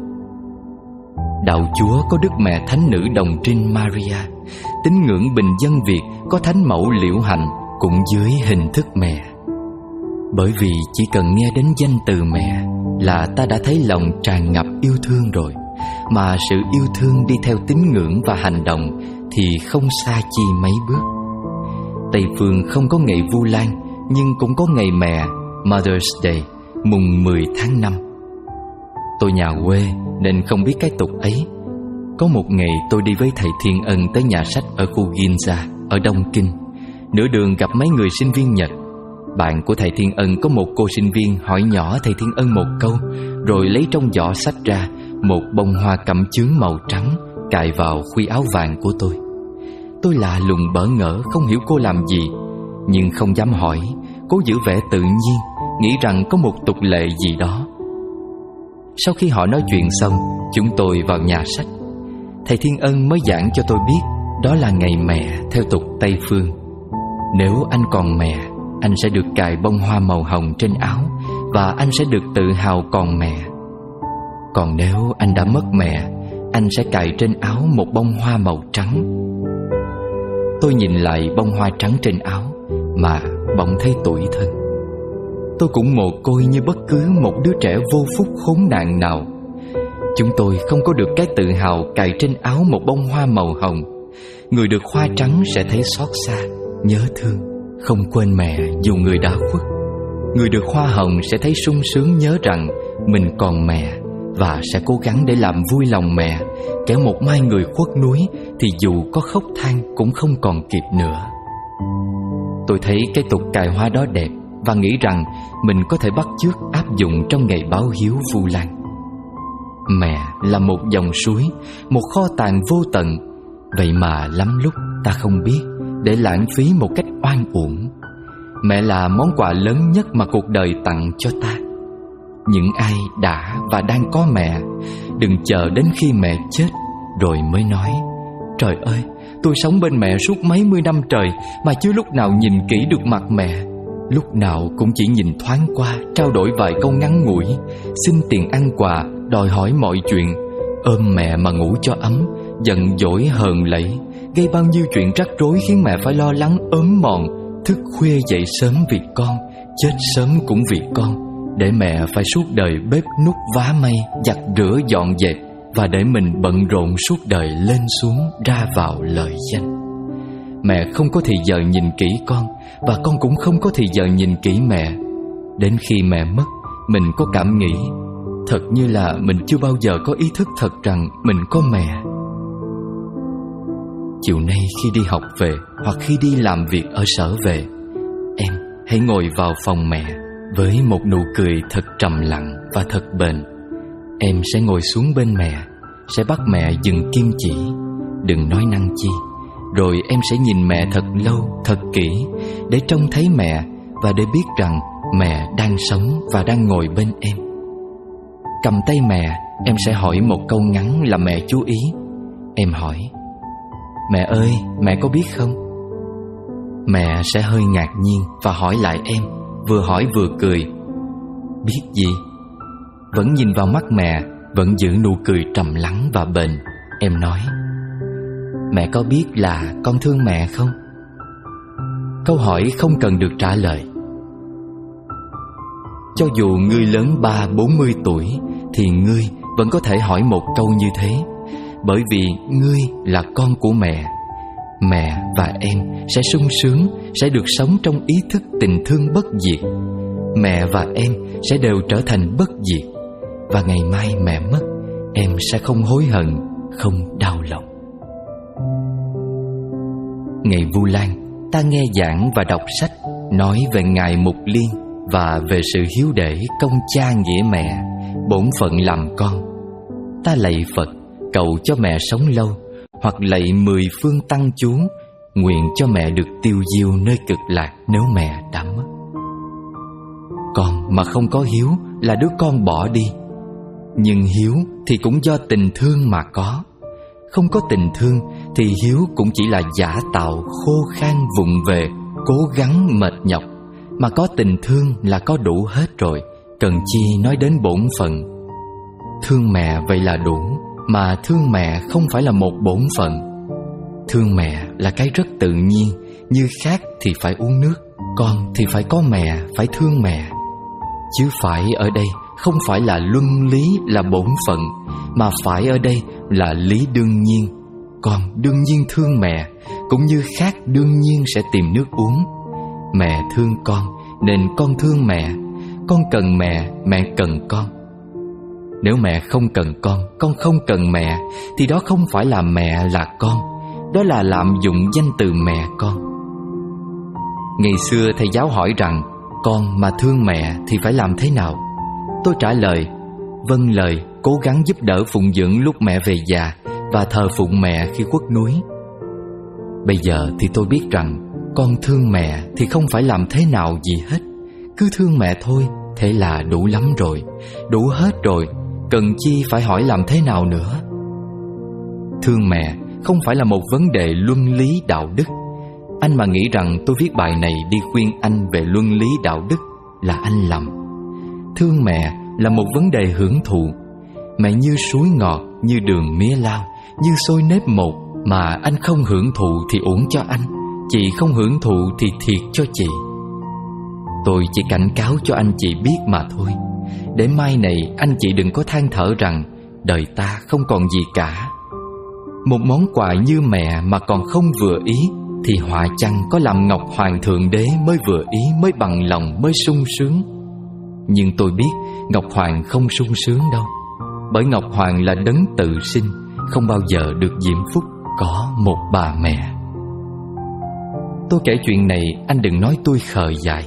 Đạo Chúa có Đức Mẹ Thánh Nữ Đồng Trinh Maria. Tín ngưỡng bình dân Việt có Thánh Mẫu Liễu Hạnh cũng dưới hình thức mẹ. Bởi vì chỉ cần nghe đến danh từ mẹ là ta đã thấy lòng tràn ngập yêu thương rồi. Mà sự yêu thương đi theo tín ngưỡng và hành động thì không xa chi mấy bước. Tây phương không có ngày Vu Lan, nhưng cũng có ngày mẹ, Mother's Day, mùng 10 tháng 5. Tôi nhà quê nên không biết cái tục ấy. Có một ngày tôi đi với thầy Thiên Ân tới nhà sách ở khu Ginza, ở Đông Kinh. Nửa đường gặp mấy người sinh viên Nhật. Bạn của thầy Thiên Ân có một cô sinh viên hỏi nhỏ thầy Thiên Ân một câu, rồi lấy trong giỏ sách ra một bông hoa cẩm chướng màu trắng cài vào khuy áo vàng của tôi. Tôi lạ lùng bỡ ngỡ không hiểu cô làm gì, nhưng không dám hỏi, cố giữ vẻ tự nhiên, nghĩ rằng có một tục lệ gì đó. Sau khi họ nói chuyện xong, chúng tôi vào nhà sách. Thầy Thiên Ân mới giảng cho tôi biết đó là ngày mẹ theo tục Tây phương. Nếu anh còn mẹ, anh sẽ được cài bông hoa màu hồng trên áo, và anh sẽ được tự hào còn mẹ. Còn nếu anh đã mất mẹ, anh sẽ cài trên áo một bông hoa màu trắng. Tôi nhìn lại bông hoa trắng trên áo mà bỗng thấy tủi thân. Tôi cũng mồ côi như bất cứ một đứa trẻ vô phúc khốn nạn nào. Chúng tôi không có được cái tự hào cài trên áo một bông hoa màu hồng. Người được hoa trắng sẽ thấy xót xa, nhớ thương, không quên mẹ dù người đã khuất. Người được hoa hồng sẽ thấy sung sướng nhớ rằng mình còn mẹ, và sẽ cố gắng để làm vui lòng mẹ. Kẻo một mai người khuất núi thì dù có khóc than cũng không còn kịp nữa. Tôi thấy cái tục cài hoa đó đẹp và nghĩ rằng mình có thể bắt chước áp dụng trong ngày báo hiếu Vu Lan. Mẹ là một dòng suối, một kho tàng vô tận. Vậy mà lắm lúc ta không biết, để lãng phí một cách oan uổng. Mẹ là món quà lớn nhất mà cuộc đời tặng cho ta. Những ai đã và đang có mẹ, đừng chờ đến khi mẹ chết rồi mới nói: trời ơi, tôi sống bên mẹ suốt mấy mươi năm trời mà chưa lúc nào nhìn kỹ được mặt mẹ. Lúc nào cũng chỉ nhìn thoáng qua, trao đổi vài câu ngắn ngủi, xin tiền ăn quà, đòi hỏi mọi chuyện. Ôm mẹ mà ngủ cho ấm, giận dỗi hờn lẫy, gây bao nhiêu chuyện rắc rối khiến mẹ phải lo lắng ốm mòn, thức khuya dậy sớm vì con, chết sớm cũng vì con, để mẹ phải suốt đời bếp núc vá may, giặt rửa dọn dẹp, và để mình bận rộn suốt đời lên xuống ra vào lời danh. Mẹ không có thì giờ nhìn kỹ con, và con cũng không có thì giờ nhìn kỹ mẹ. Đến khi mẹ mất, mình có cảm nghĩ thật như là mình chưa bao giờ có ý thức thật rằng mình có mẹ. Chiều nay khi đi học về hoặc khi đi làm việc ở sở về, em hãy ngồi vào phòng mẹ với một nụ cười thật trầm lặng và thật bền. Em sẽ ngồi xuống bên mẹ, sẽ bắt mẹ dừng kim chỉ, đừng nói năng chi. Rồi em sẽ nhìn mẹ thật lâu, thật kỹ, để trông thấy mẹ và để biết rằng mẹ đang sống và đang ngồi bên em. Cầm tay mẹ, em sẽ hỏi một câu ngắn làm mẹ chú ý. Em hỏi: mẹ ơi, mẹ có biết không? Mẹ sẽ hơi ngạc nhiên và hỏi lại em, vừa hỏi vừa cười: biết gì? Vẫn nhìn vào mắt mẹ, vẫn giữ nụ cười trầm lắng và bền, em nói: mẹ có biết là con thương mẹ không? Câu hỏi không cần được trả lời. Cho dù ngươi lớn 30-40 tuổi thì ngươi vẫn có thể hỏi một câu như thế, bởi vì ngươi là con của mẹ. Mẹ và em sẽ sung sướng, sẽ được sống trong ý thức tình thương bất diệt. Mẹ và em sẽ đều trở thành bất diệt. Và ngày mai mẹ mất, em sẽ không hối hận, không đau lòng. Ngày Vu Lan, ta nghe giảng và đọc sách nói về Ngài Mục Liên và về sự hiếu để công cha nghĩa mẹ, bổn phận làm con. Ta lạy Phật, cầu cho mẹ sống lâu, hoặc lạy 10 phương tăng chú, nguyện cho mẹ được tiêu diêu nơi cực lạc nếu mẹ đã mất. Con mà không có hiếu là đứa con bỏ đi. Nhưng hiếu thì cũng do tình thương mà có. Không có tình thương thì hiếu cũng chỉ là giả tạo, khô khan, vụng về, cố gắng mệt nhọc. Mà có tình thương là có đủ hết rồi, cần chi nói đến bổn phận. Thương mẹ vậy là đủ, mà thương mẹ không phải là một bổn phận. Thương mẹ là cái rất tự nhiên, như khát thì phải uống nước, con thì phải có mẹ, phải thương mẹ. Chứ phải ở đây không phải là luân lý, là bổn phận, mà phải ở đây là lý đương nhiên. Con đương nhiên thương mẹ, cũng như khát đương nhiên sẽ tìm nước uống. Mẹ thương con nên con thương mẹ. Con cần mẹ, mẹ cần con. Nếu mẹ không cần con không cần mẹ, thì đó không phải là mẹ là con, đó là lạm dụng danh từ mẹ con. Ngày xưa thầy giáo hỏi rằng con mà thương mẹ thì phải làm thế nào? Tôi trả lời: vâng lời, cố gắng giúp đỡ phụng dưỡng lúc mẹ về già, và thờ phụng mẹ khi khuất núi. Bây giờ thì tôi biết rằng con thương mẹ thì không phải làm thế nào gì hết, cứ thương mẹ thôi, thế là đủ lắm rồi, đủ hết rồi, cần chi phải hỏi làm thế nào nữa. Thương mẹ không phải là một vấn đề luân lý đạo đức. Anh mà nghĩ rằng tôi viết bài này đi khuyên anh về luân lý đạo đức là anh lầm. Thương mẹ là một vấn đề hưởng thụ. Mẹ như suối ngọt, như đường mía lao, như xôi nếp một, mà anh không hưởng thụ thì uổng cho anh, chị không hưởng thụ thì thiệt cho chị. Tôi chỉ cảnh cáo cho anh chị biết mà thôi, để mai này anh chị đừng có than thở rằng đời ta không còn gì cả. Một món quà như mẹ mà còn không vừa ý, thì họa chăng có làm Ngọc Hoàng Thượng Đế mới vừa ý, mới bằng lòng, mới sung sướng. Nhưng tôi biết Ngọc Hoàng không sung sướng đâu, bởi Ngọc Hoàng là đấng tự sinh, không bao giờ được diễm phúc có một bà mẹ. Tôi kể chuyện này anh đừng nói tôi khờ dại.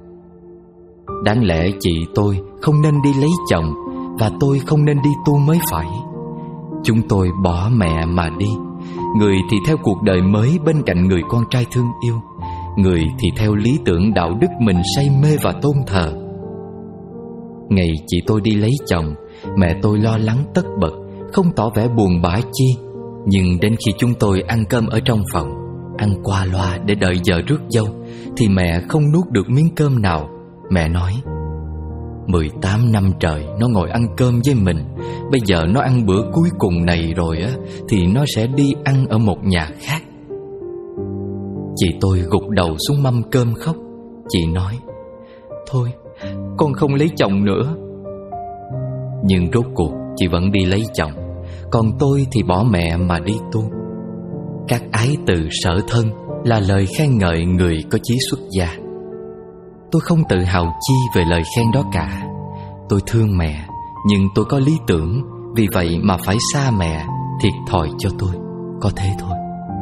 Đáng lẽ chị tôi không nên đi lấy chồng, và tôi không nên đi tu mới phải. Chúng tôi bỏ mẹ mà đi. Người thì theo cuộc đời mới bên cạnh người con trai thương yêu, người thì theo lý tưởng đạo đức mình say mê và tôn thờ. Ngày chị tôi đi lấy chồng, mẹ tôi lo lắng tất bật, không tỏ vẻ buồn bã chi. Nhưng đến khi chúng tôi ăn cơm ở trong phòng, ăn qua loa để đợi giờ rước dâu, thì mẹ không nuốt được miếng cơm nào. Mẹ nói: 18 năm trời nó ngồi ăn cơm với mình, bây giờ nó ăn bữa cuối cùng này rồi á, thì nó sẽ đi ăn ở một nhà khác. Chị tôi gục đầu xuống mâm cơm khóc. Chị nói: thôi, con không lấy chồng nữa. Nhưng rốt cuộc chị vẫn đi lấy chồng, còn tôi thì bỏ mẹ mà đi tu. Các ái từ sở thân là lời khen ngợi người có chí xuất gia. Tôi không tự hào chi về lời khen đó cả. Tôi thương mẹ, nhưng tôi có lý tưởng, vì vậy mà phải xa mẹ, thiệt thòi cho tôi, có thế thôi.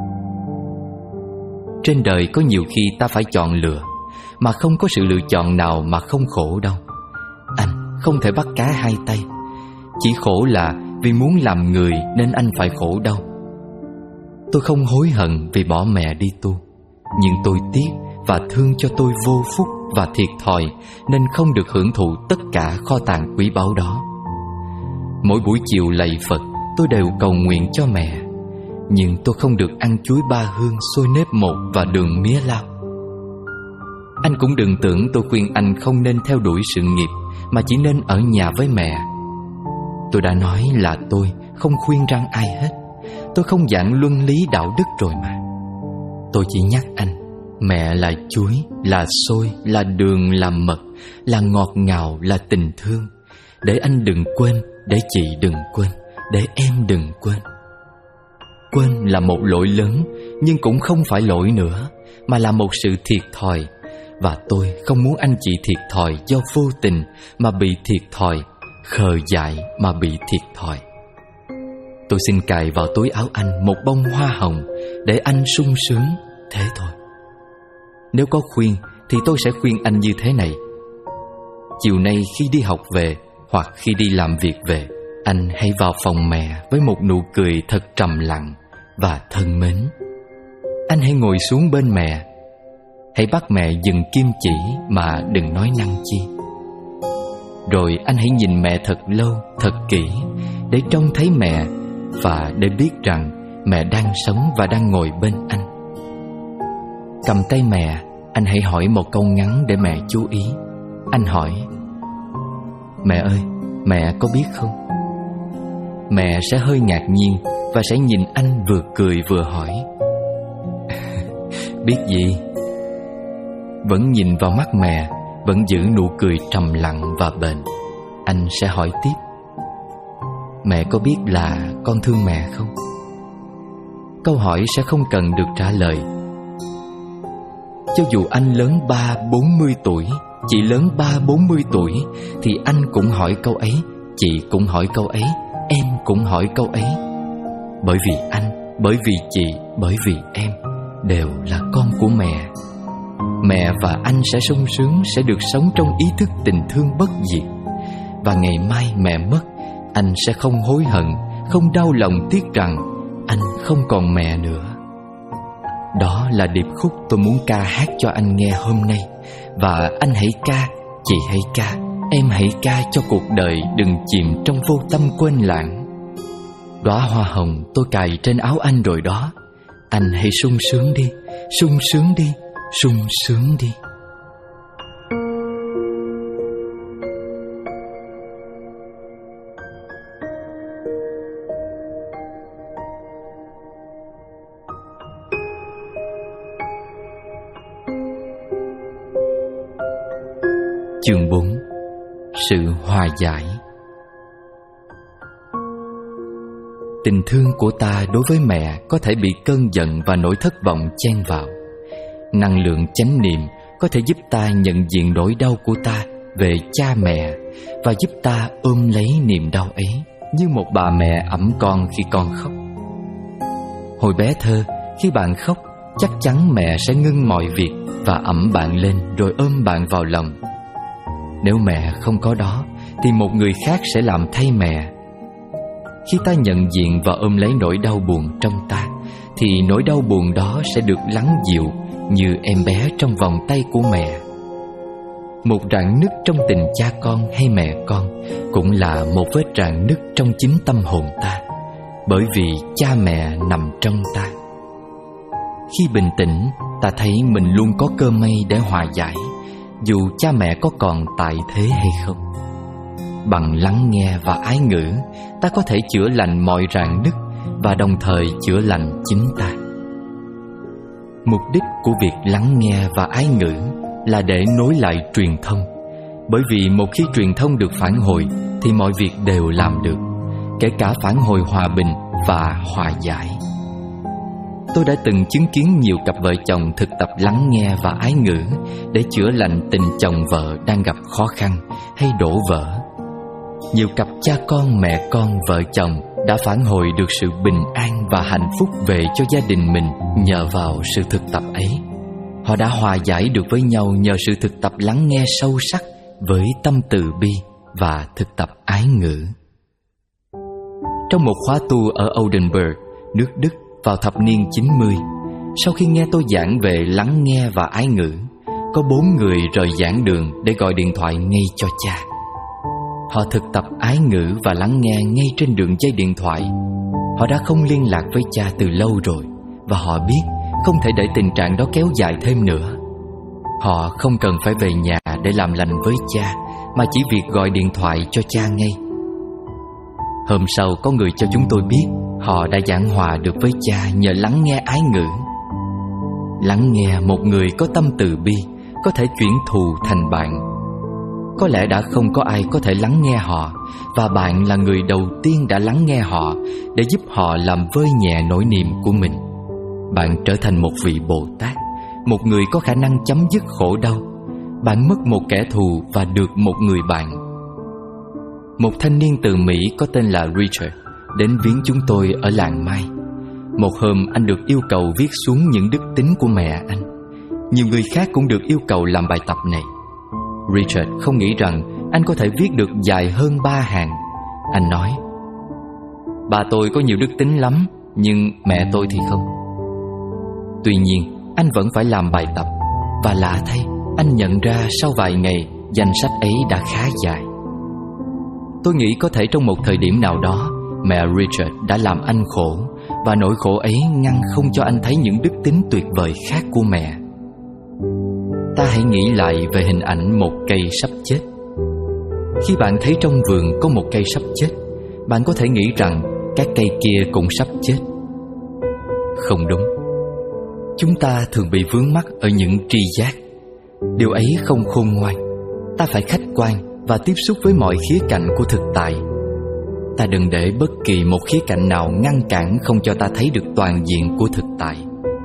Trên đời có nhiều khi ta phải chọn lựa, mà không có sự lựa chọn nào mà không khổ đâu. Anh không thể bắt cá hai tay. Chỉ khổ là vì muốn làm người nên anh phải khổ đau. Tôi không hối hận vì bỏ mẹ đi tu, nhưng tôi tiếc và thương cho tôi vô phúc và thiệt thòi, nên không được hưởng thụ tất cả kho tàng quý báu đó. Mỗi buổi chiều lạy Phật, tôi đều cầu nguyện cho mẹ, nhưng tôi không được ăn chuối ba hương, xôi nếp một và đường mía lao. Anh cũng đừng tưởng tôi khuyên anh không nên theo đuổi sự nghiệp, mà chỉ nên ở nhà với mẹ. Tôi đã nói là tôi không khuyên răn ai hết. Tôi không giảng luân lý đạo đức rồi mà. Tôi chỉ nhắc anh, mẹ là chuối, là xôi, là đường, là mật, là ngọt ngào, là tình thương. Để anh đừng quên, để chị đừng quên, để em đừng quên. Quên là một lỗi lớn, nhưng cũng không phải lỗi nữa, mà là một sự thiệt thòi. Và tôi không muốn anh chị thiệt thòi do vô tình mà bị thiệt thòi, khờ dại mà bị thiệt thòi. Tôi xin cài vào túi áo anh một bông hoa hồng để anh sung sướng, thế thôi. Nếu có khuyên thì tôi sẽ khuyên anh như thế này: chiều nay khi đi học về, hoặc khi đi làm việc về, anh hãy vào phòng mẹ với một nụ cười thật trầm lặng và thân mến. Anh hãy ngồi xuống bên mẹ. Hãy bắt mẹ dừng kim chỉ mà đừng nói năng chi. Rồi anh hãy nhìn mẹ thật lâu, thật kỹ, để trông thấy mẹ và để biết rằng mẹ đang sống và đang ngồi bên anh. Cầm tay mẹ, anh hãy hỏi một câu ngắn để mẹ chú ý. Anh hỏi: mẹ ơi, mẹ có biết không? Mẹ sẽ hơi ngạc nhiên và sẽ nhìn anh vừa cười vừa hỏi: biết gì? Vẫn nhìn vào mắt mẹ, vẫn giữ nụ cười trầm lặng và bền, anh sẽ hỏi tiếp: mẹ có biết là con thương mẹ không? Câu hỏi sẽ không cần được trả lời. Cho dù anh lớn 30-40 tuổi, chị lớn 30-40 tuổi, thì anh cũng hỏi câu ấy, chị cũng hỏi câu ấy, em cũng hỏi câu ấy. Bởi vì anh, bởi vì chị, bởi vì em đều là con của mẹ. Mẹ và anh sẽ sung sướng, sẽ được sống trong ý thức tình thương bất diệt. Và ngày mai mẹ mất, anh sẽ không hối hận, không đau lòng tiếc rằng anh không còn mẹ nữa. Đó là điệp khúc tôi muốn ca hát cho anh nghe hôm nay. Và anh hãy ca, chị hãy ca, em hãy ca cho cuộc đời đừng chìm trong vô tâm quên lãng. Đóa hoa hồng tôi cài trên áo anh rồi đó. Anh hãy sung sướng đi, sung sướng đi, sung sướng đi. Chương 4. Sự hòa giải. Tình thương của ta đối với mẹ có thể bị cơn giận và nỗi thất vọng chen vào. Năng lượng chánh niệm có thể giúp ta nhận diện nỗi đau của ta về cha mẹ và giúp ta ôm lấy niềm đau ấy như một bà mẹ ẵm con khi con khóc. Hồi bé thơ, khi bạn khóc, chắc chắn mẹ sẽ ngưng mọi việc và ẵm bạn lên rồi ôm bạn vào lòng. Nếu mẹ không có đó thì một người khác sẽ làm thay mẹ. Khi ta nhận diện và ôm lấy nỗi đau buồn trong ta, thì nỗi đau buồn đó sẽ được lắng dịu như em bé trong vòng tay của mẹ. Một rạn nứt trong tình cha con hay mẹ con cũng là một vết rạn nứt trong chính tâm hồn ta, bởi vì cha mẹ nằm trong ta. Khi bình tĩnh, ta thấy mình luôn có cơ may để hòa giải, dù cha mẹ có còn tại thế hay không. Bằng lắng nghe và ái ngữ, ta có thể chữa lành mọi rạn nứt và đồng thời chữa lành chính ta. Mục đích của việc lắng nghe và ái ngữ là để nối lại truyền thông. Bởi vì một khi truyền thông được phản hồi thì mọi việc đều làm được, kể cả phản hồi hòa bình và hòa giải. Tôi đã từng chứng kiến nhiều cặp vợ chồng thực tập lắng nghe và ái ngữ để chữa lành tình chồng vợ đang gặp khó khăn hay đổ vỡ. Nhiều cặp cha con, mẹ con, vợ chồng đã phản hồi được sự bình an và hạnh phúc về cho gia đình mình nhờ vào sự thực tập ấy. Họ đã hòa giải được với nhau nhờ sự thực tập lắng nghe sâu sắc với tâm từ bi và thực tập ái ngữ. Trong một khóa tu ở Oldenburg, nước Đức vào thập niên 90, sau khi nghe tôi giảng về lắng nghe và ái ngữ, có 4 người rời giảng đường để gọi điện thoại ngay cho cha. Họ thực tập ái ngữ và lắng nghe ngay trên đường dây điện thoại. Họ đã không liên lạc với cha từ lâu rồi, và họ biết không thể để tình trạng đó kéo dài thêm nữa. Họ không cần phải về nhà để làm lành với cha, mà chỉ việc gọi điện thoại cho cha ngay. Hôm sau có người cho chúng tôi biết họ đã giảng hòa được với cha nhờ lắng nghe ái ngữ. Lắng nghe một người có tâm từ bi có thể chuyển thù thành bạn. Có lẽ đã không có ai có thể lắng nghe họ, và bạn là người đầu tiên đã lắng nghe họ để giúp họ làm vơi nhẹ nỗi niềm của mình. Bạn trở thành một vị Bồ Tát, một người có khả năng chấm dứt khổ đau. Bạn mất một kẻ thù và được một người bạn. Một thanh niên từ Mỹ có tên là Richard đến viếng chúng tôi ở làng Mai. Một hôm anh được yêu cầu viết xuống những đức tính của mẹ anh. Nhiều người khác cũng được yêu cầu làm bài tập này. Richard không nghĩ rằng anh có thể viết được dài hơn 3 hàng. Anh nói: ba tôi có nhiều đức tính lắm, nhưng mẹ tôi thì không. Tuy nhiên, anh vẫn phải làm bài tập. Và lạ thay, anh nhận ra sau vài ngày, danh sách ấy đã khá dài. Tôi nghĩ có thể trong một thời điểm nào đó, mẹ Richard đã làm anh khổ, và nỗi khổ ấy ngăn không cho anh thấy những đức tính tuyệt vời khác của mẹ. Ta hãy nghĩ lại về hình ảnh một cây sắp chết. Khi bạn thấy trong vườn có một cây sắp chết, bạn có thể nghĩ rằng các cây kia cũng sắp chết. Không đúng. Chúng ta thường bị vướng mắc ở những tri giác. Điều ấy không khôn ngoan. Ta phải khách quan và tiếp xúc với mọi khía cạnh của thực tại. Ta đừng để bất kỳ một khía cạnh nào ngăn cản không cho ta thấy được toàn diện của thực tại.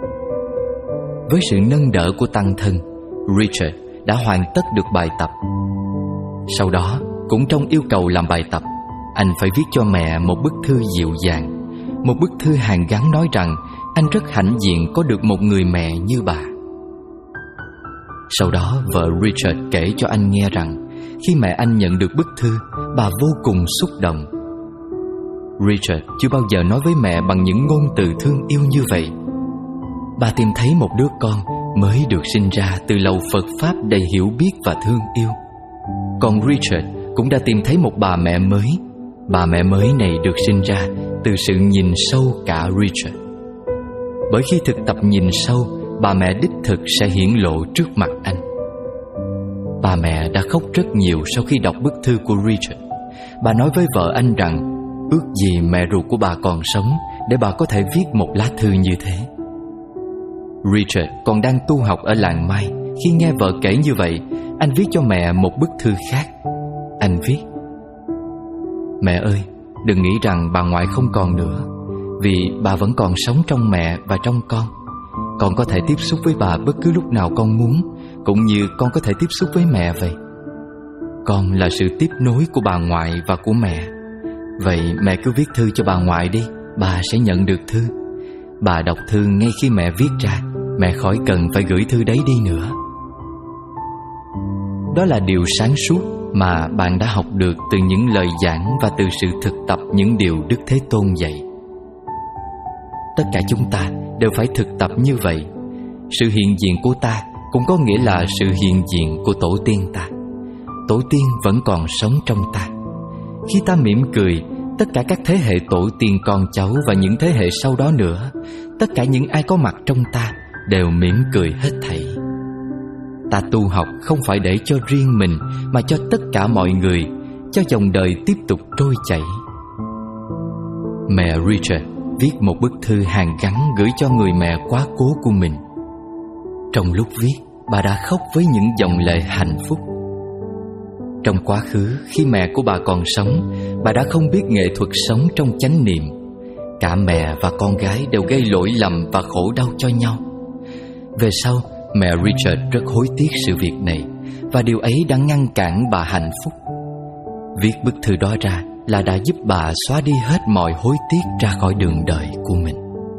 Với sự nâng đỡ của tăng thân, Richard đã hoàn tất được bài tập. Sau đó, cũng trong yêu cầu làm bài tập, anh phải viết cho mẹ một bức thư dịu dàng, một bức thư hàn gắn nói rằng anh rất hãnh diện có được một người mẹ như bà. Sau đó, vợ Richard kể cho anh nghe rằng khi mẹ anh nhận được bức thư, bà vô cùng xúc động. Richard chưa bao giờ nói với mẹ bằng những ngôn từ thương yêu như vậy. Bà tìm thấy một đứa con mới được sinh ra từ lầu Phật Pháp đầy hiểu biết và thương yêu. Còn Richard cũng đã tìm thấy một bà mẹ mới. Bà mẹ mới này được sinh ra từ sự nhìn sâu cả Richard. Bởi khi thực tập nhìn sâu, bà mẹ đích thực sẽ hiển lộ trước mặt anh. Bà mẹ đã khóc rất nhiều sau khi đọc bức thư của Richard. Bà nói với vợ anh rằng ước gì mẹ ruột của bà còn sống để bà có thể viết một lá thư như thế. Richard còn đang tu học ở làng Mai. Khi nghe vợ kể như vậy, anh viết cho mẹ một bức thư khác. Anh viết: mẹ ơi, đừng nghĩ rằng bà ngoại không còn nữa, vì bà vẫn còn sống trong mẹ và trong con. Con có thể tiếp xúc với bà bất cứ lúc nào con muốn, cũng như con có thể tiếp xúc với mẹ vậy. Con là sự tiếp nối của bà ngoại và của mẹ. Vậy mẹ cứ viết thư cho bà ngoại đi, bà sẽ nhận được thư. Bà đọc thư ngay khi mẹ viết ra, mẹ khỏi cần phải gửi thư đấy đi nữa. Đó là điều sáng suốt mà bạn đã học được từ những lời giảng và từ sự thực tập những điều Đức Thế Tôn dạy. Tất cả chúng ta đều phải thực tập như vậy. Sự hiện diện của ta cũng có nghĩa là sự hiện diện của tổ tiên ta. Tổ tiên vẫn còn sống trong ta. Khi ta mỉm cười, tất cả các thế hệ tổ tiên con cháu và những thế hệ sau đó nữa, tất cả những ai có mặt trong ta đều mỉm cười hết thảy. Ta tu học không phải để cho riêng mình, mà cho tất cả mọi người, cho dòng đời tiếp tục trôi chảy. Mẹ Richard viết một bức thư hàn gắn gửi cho người mẹ quá cố của mình. Trong lúc viết, bà đã khóc với những dòng lệ hạnh phúc. Trong quá khứ, khi mẹ của bà còn sống, bà đã không biết nghệ thuật sống trong chánh niệm. Cả mẹ và con gái đều gây lỗi lầm và khổ đau cho nhau. Về sau, mẹ Richard rất hối tiếc sự việc này, và điều ấy đã ngăn cản bà hạnh phúc. Viết bức thư đó ra là đã giúp bà xóa đi hết mọi hối tiếc ra khỏi đường đời của mình.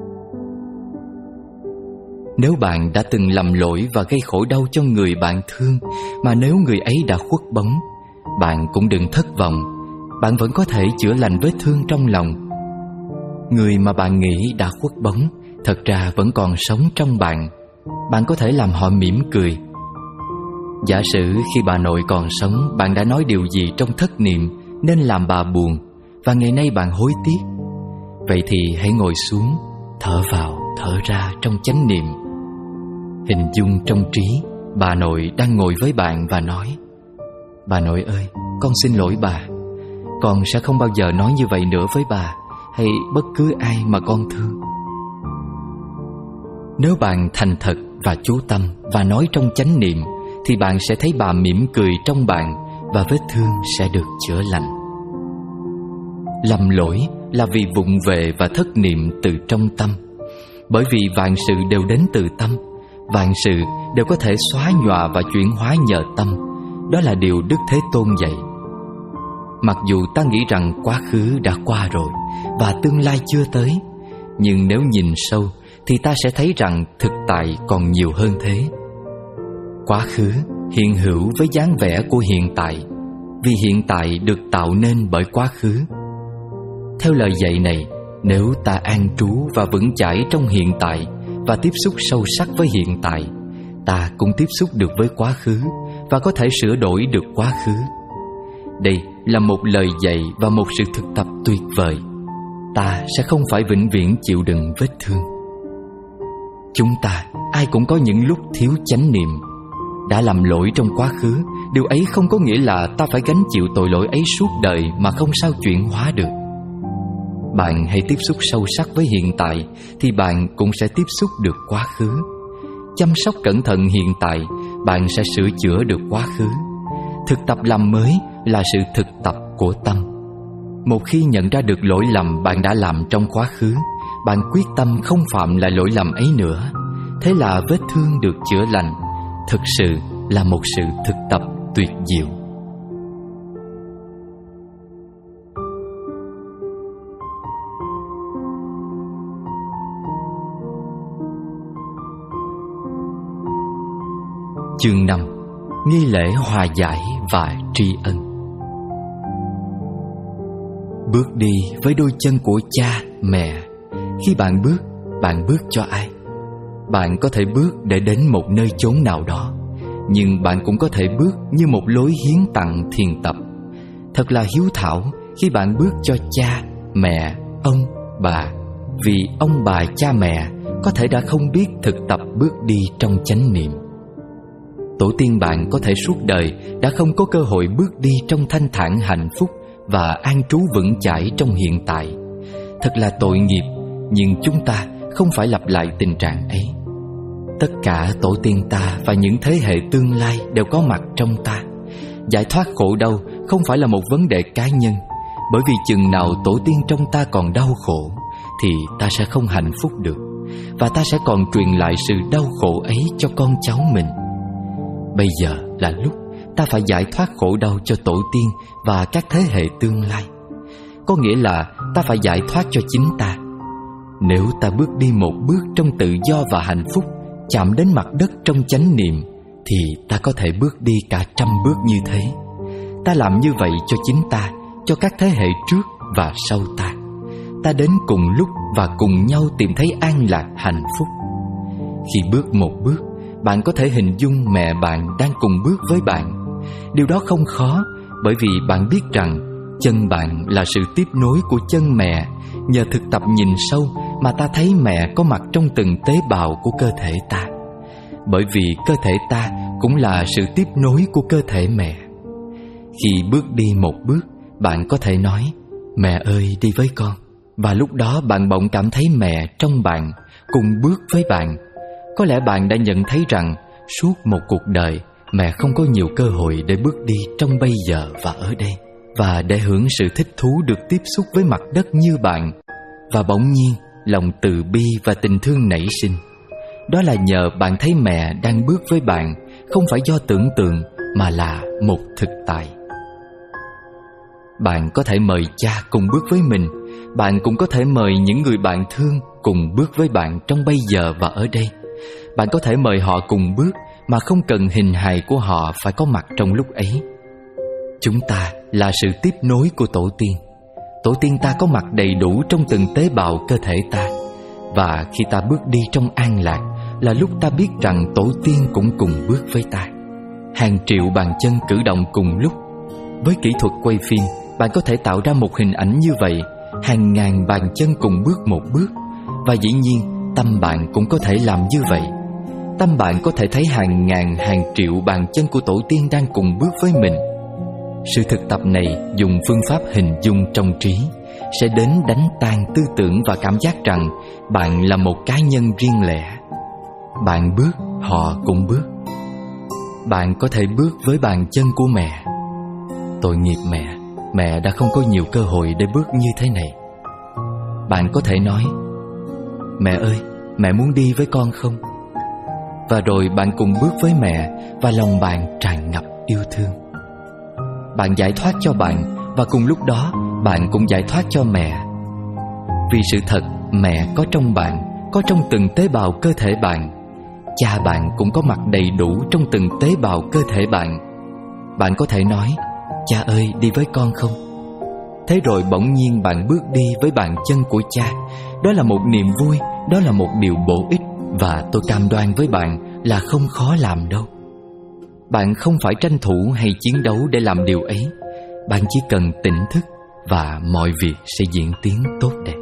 Nếu bạn đã từng lầm lỗi và gây khổ đau cho người bạn thương, mà nếu người ấy đã khuất bóng, bạn cũng đừng thất vọng. Bạn vẫn có thể chữa lành vết thương trong lòng. Người mà bạn nghĩ đã khuất bóng thật ra vẫn còn sống trong bạn. Bạn có thể làm họ mỉm cười. Giả sử khi bà nội còn sống, bạn đã nói điều gì trong thất niệm nên làm bà buồn, và ngày nay bạn hối tiếc. Vậy thì hãy ngồi xuống, thở vào thở ra trong chánh niệm. Hình dung trong trí bà nội đang ngồi với bạn và nói: bà nội ơi, con xin lỗi bà. Con sẽ không bao giờ nói như vậy nữa với bà hay bất cứ ai mà con thương. Nếu bạn thành thật và chú tâm và nói trong chánh niệm, thì bạn sẽ thấy bà mỉm cười trong bạn, và vết thương sẽ được chữa lành. Lầm lỗi là vì vụng về và thất niệm từ trong tâm. Bởi vì vạn sự đều đến từ tâm, vạn sự đều có thể xóa nhòa và chuyển hóa nhờ tâm. Đó là điều Đức Thế Tôn dạy. Mặc dù ta nghĩ rằng quá khứ đã qua rồi và tương lai chưa tới, nhưng nếu nhìn sâu thì ta sẽ thấy rằng thực tại còn nhiều hơn thế. Quá khứ hiện hữu với dáng vẻ của hiện tại, vì hiện tại được tạo nên bởi quá khứ. Theo lời dạy này, nếu ta an trú và vững chãi trong hiện tại và tiếp xúc sâu sắc với hiện tại, ta cũng tiếp xúc được với quá khứ và có thể sửa đổi được quá khứ. Đây là một lời dạy và một sự thực tập tuyệt vời. Ta sẽ không phải vĩnh viễn chịu đựng vết thương. Chúng ta ai cũng có những lúc thiếu chánh niệm. Đã làm lỗi trong quá khứ, điều ấy không có nghĩa là ta phải gánh chịu tội lỗi ấy suốt đời mà không sao chuyển hóa được. Bạn hãy tiếp xúc sâu sắc với hiện tại thì bạn cũng sẽ tiếp xúc được quá khứ. Chăm sóc cẩn thận hiện tại, bạn sẽ sửa chữa được quá khứ. Thực tập làm mới là sự thực tập của tâm. Một khi nhận ra được lỗi lầm bạn đã làm trong quá khứ, bạn quyết tâm không phạm lại lỗi lầm ấy nữa. Thế là vết thương được chữa lành. Thực sự là một sự thực tập tuyệt diệu. Chương 5. Nghi lễ hòa giải và tri ân. Bước đi với đôi chân của cha, mẹ. Khi bạn bước cho ai? Bạn có thể bước để đến một nơi chốn nào đó, nhưng bạn cũng có thể bước như một lối hiến tặng thiền tập. Thật là hiếu thảo khi bạn bước cho cha, mẹ, ông, bà, vì ông bà cha mẹ có thể đã không biết thực tập bước đi trong chánh niệm. Tổ tiên bạn có thể suốt đời đã không có cơ hội bước đi trong thanh thản hạnh phúc và an trú vững chãi trong hiện tại. Thật là tội nghiệp, nhưng chúng ta không phải lặp lại tình trạng ấy. Tất cả tổ tiên ta và những thế hệ tương lai đều có mặt trong ta. Giải thoát khổ đau không phải là một vấn đề cá nhân, bởi vì chừng nào tổ tiên trong ta còn đau khổ thì ta sẽ không hạnh phúc được, và ta sẽ còn truyền lại sự đau khổ ấy cho con cháu mình. Bây giờ là lúc ta phải giải thoát khổ đau cho tổ tiên và các thế hệ tương lai. Có nghĩa là ta phải giải thoát cho chính ta. Nếu ta bước đi một bước trong tự do và hạnh phúc, chạm đến mặt đất trong chánh niệm, thì ta có thể bước đi cả 100 bước như thế. Ta làm như vậy cho chính ta, cho các thế hệ trước và sau ta. Ta đến cùng lúc và cùng nhau tìm thấy an lạc hạnh phúc. Khi bước một bước, bạn có thể hình dung mẹ bạn đang cùng bước với bạn. Điều đó không khó, bởi vì bạn biết rằng chân bạn là sự tiếp nối của chân mẹ. Nhờ thực tập nhìn sâu mà ta thấy mẹ có mặt trong từng tế bào của cơ thể ta. Bởi vì cơ thể ta cũng là sự tiếp nối của cơ thể mẹ. Khi bước đi một bước, bạn có thể nói: "Mẹ ơi, đi với con." Và lúc đó bạn bỗng cảm thấy mẹ trong bạn, cùng bước với bạn. Có lẽ bạn đã nhận thấy rằng suốt một cuộc đời, mẹ không có nhiều cơ hội để bước đi trong bây giờ và ở đây, và để hưởng sự thích thú được tiếp xúc với mặt đất như bạn. Và bỗng nhiên, lòng từ bi và tình thương nảy sinh. Đó là nhờ bạn thấy mẹ đang bước với bạn, không phải do tưởng tượng mà là một thực tại. Bạn có thể mời cha cùng bước với mình. Bạn cũng có thể mời những người bạn thương cùng bước với bạn trong bây giờ và ở đây. Bạn có thể mời họ cùng bước mà không cần hình hài của họ phải có mặt trong lúc ấy. Chúng ta là sự tiếp nối của tổ tiên. Tổ tiên ta có mặt đầy đủ trong từng tế bào cơ thể ta. Và khi ta bước đi trong an lạc, là lúc ta biết rằng tổ tiên cũng cùng bước với ta. Hàng triệu bàn chân cử động cùng lúc. Với kỹ thuật quay phim, bạn có thể tạo ra một hình ảnh như vậy, hàng ngàn bàn chân cùng bước một bước. Và dĩ nhiên, tâm bạn cũng có thể làm như vậy. Tâm bạn có thể thấy hàng ngàn, hàng triệu bàn chân của tổ tiên đang cùng bước với mình. Sự thực tập này dùng phương pháp hình dung trong trí sẽ đến đánh tan tư tưởng và cảm giác rằng bạn là một cá nhân riêng lẻ. Bạn bước, họ cũng bước. Bạn có thể bước với bàn chân của mẹ. Tội nghiệp mẹ, mẹ đã không có nhiều cơ hội để bước như thế này. Bạn có thể nói: "Mẹ ơi, mẹ muốn đi với con không?" Và rồi bạn cùng bước với mẹ, và lòng bạn tràn ngập yêu thương. Bạn giải thoát cho bạn, và cùng lúc đó bạn cũng giải thoát cho mẹ. Vì sự thật, mẹ có trong bạn, có trong từng tế bào cơ thể bạn. Cha bạn cũng có mặt đầy đủ trong từng tế bào cơ thể bạn. Bạn có thể nói: cha ơi đi với con không? Thế rồi bỗng nhiên bạn bước đi với bàn chân của cha. Đó là một niềm vui, đó là một điều bổ ích. Và tôi cam đoan với bạn là không khó làm đâu. Bạn không phải tranh thủ hay chiến đấu để làm điều ấy. Bạn chỉ cần tỉnh thức và mọi việc sẽ diễn tiến tốt đẹp.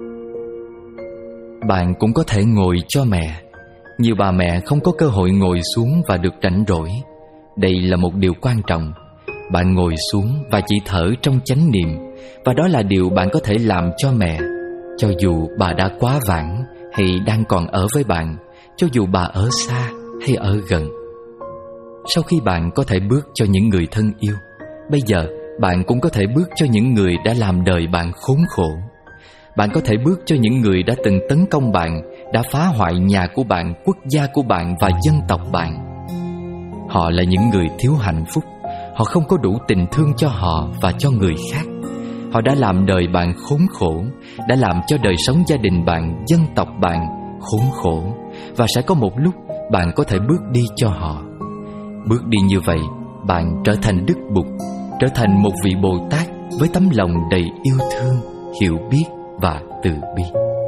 Bạn cũng có thể ngồi cho mẹ. Nhiều bà mẹ không có cơ hội ngồi xuống và được rảnh rỗi. Đây là một điều quan trọng. Bạn ngồi xuống và chỉ thở trong chánh niệm. Và đó là điều bạn có thể làm cho mẹ. Cho dù bà đã quá vãng hay đang còn ở với bạn, cho dù bà ở xa hay ở gần. Sau khi bạn có thể bước cho những người thân yêu, bây giờ bạn cũng có thể bước cho những người đã làm đời bạn khốn khổ. Bạn có thể bước cho những người đã từng tấn công bạn, đã phá hoại nhà của bạn, quốc gia của bạn và dân tộc bạn. Họ là những người thiếu hạnh phúc. Họ không có đủ tình thương cho họ và cho người khác. Họ đã làm đời bạn khốn khổ, đã làm cho đời sống gia đình bạn, dân tộc bạn khốn khổ. Và sẽ có một lúc bạn có thể bước đi cho họ. Bước đi như vậy, bạn trở thành Đức Bụt, trở thành một vị Bồ Tát với tấm lòng đầy yêu thương, hiểu biết và từ bi.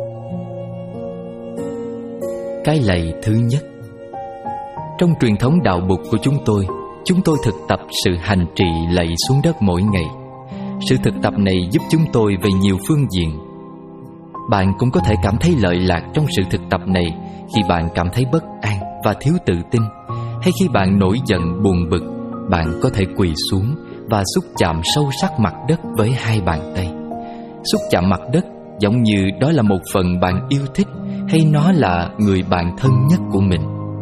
Cái lạy thứ nhất. Trong truyền thống đạo Bụt của chúng tôi thực tập sự hành trì lạy xuống đất mỗi ngày. Sự thực tập này giúp chúng tôi về nhiều phương diện. Bạn cũng có thể cảm thấy lợi lạc trong sự thực tập này khi bạn cảm thấy bất an và thiếu tự tin, hay khi bạn nổi giận buồn bực. Bạn có thể quỳ xuống và xúc chạm sâu sắc mặt đất với hai bàn tay. Xúc chạm mặt đất giống như đó là một phần bạn yêu thích, hay nó là người bạn thân nhất của mình.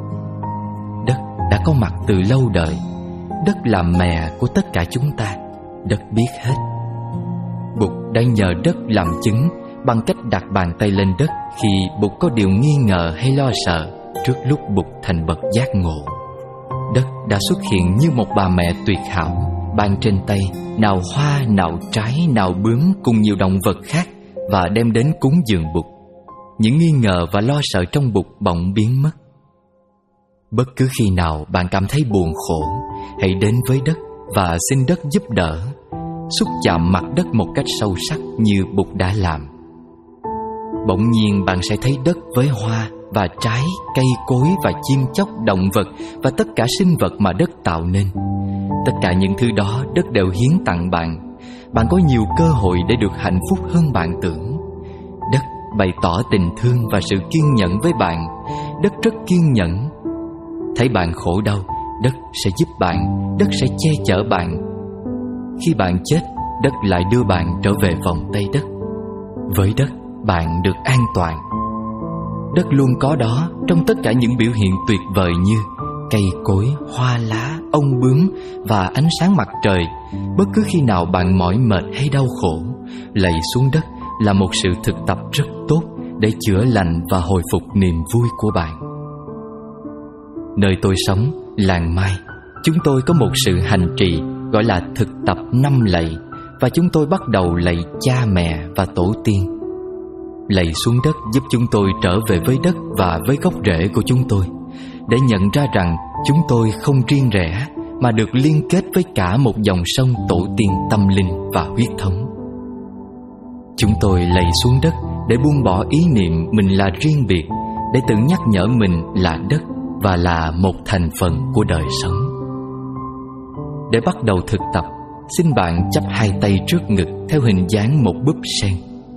Đất đã có mặt từ lâu đời. Đất là mẹ của tất cả chúng ta. Đất biết hết. Bụt đã nhờ đất làm chứng bằng cách đặt bàn tay lên đất khi Bụt có điều nghi ngờ hay lo sợ, trước lúc Bụt thành bậc giác ngộ. Đất đã xuất hiện như một bà mẹ tuyệt hảo, ban trên tay nào hoa, nào trái, nào bướm cùng nhiều động vật khác, và đem đến cúng dường Bụt. Những nghi ngờ và lo sợ trong Bụt bỗng biến mất. Bất cứ khi nào bạn cảm thấy buồn khổ, hãy đến với đất và xin đất giúp đỡ. Xúc chạm mặt đất một cách sâu sắc như Bụt đã làm. Bỗng nhiên bạn sẽ thấy đất với hoa và trái, cây cối và chim chóc, động vật và tất cả sinh vật mà đất tạo nên. Tất cả những thứ đó đất đều hiến tặng bạn. Bạn có nhiều cơ hội để được hạnh phúc hơn bạn tưởng. Đất bày tỏ tình thương và sự kiên nhẫn với bạn. Đất rất kiên nhẫn. Thấy bạn khổ đau, đất sẽ giúp bạn, đất sẽ che chở bạn. Khi bạn chết, đất lại đưa bạn trở về vòng tay đất. Với đất, bạn được an toàn. Đất luôn có đó trong tất cả những biểu hiện tuyệt vời như cây cối, hoa lá, ong bướm và ánh sáng mặt trời. Bất cứ khi nào bạn mỏi mệt hay đau khổ, lạy xuống đất là một sự thực tập rất tốt để chữa lành và hồi phục niềm vui của bạn. Nơi tôi sống, làng Mai, chúng tôi có một sự hành trì gọi là thực tập 5 lạy, và chúng tôi bắt đầu lạy cha mẹ và tổ tiên. Lạy xuống đất giúp chúng tôi trở về với đất và với gốc rễ của chúng tôi, để nhận ra rằng chúng tôi không riêng rẽ mà được liên kết với cả một dòng sông tổ tiên tâm linh và huyết thống. Chúng tôi lạy xuống đất để buông bỏ ý niệm mình là riêng biệt, để tự nhắc nhở mình là đất và là một thành phần của đời sống. Để bắt đầu thực tập, xin bạn chắp hai tay trước ngực theo hình dáng một búp sen.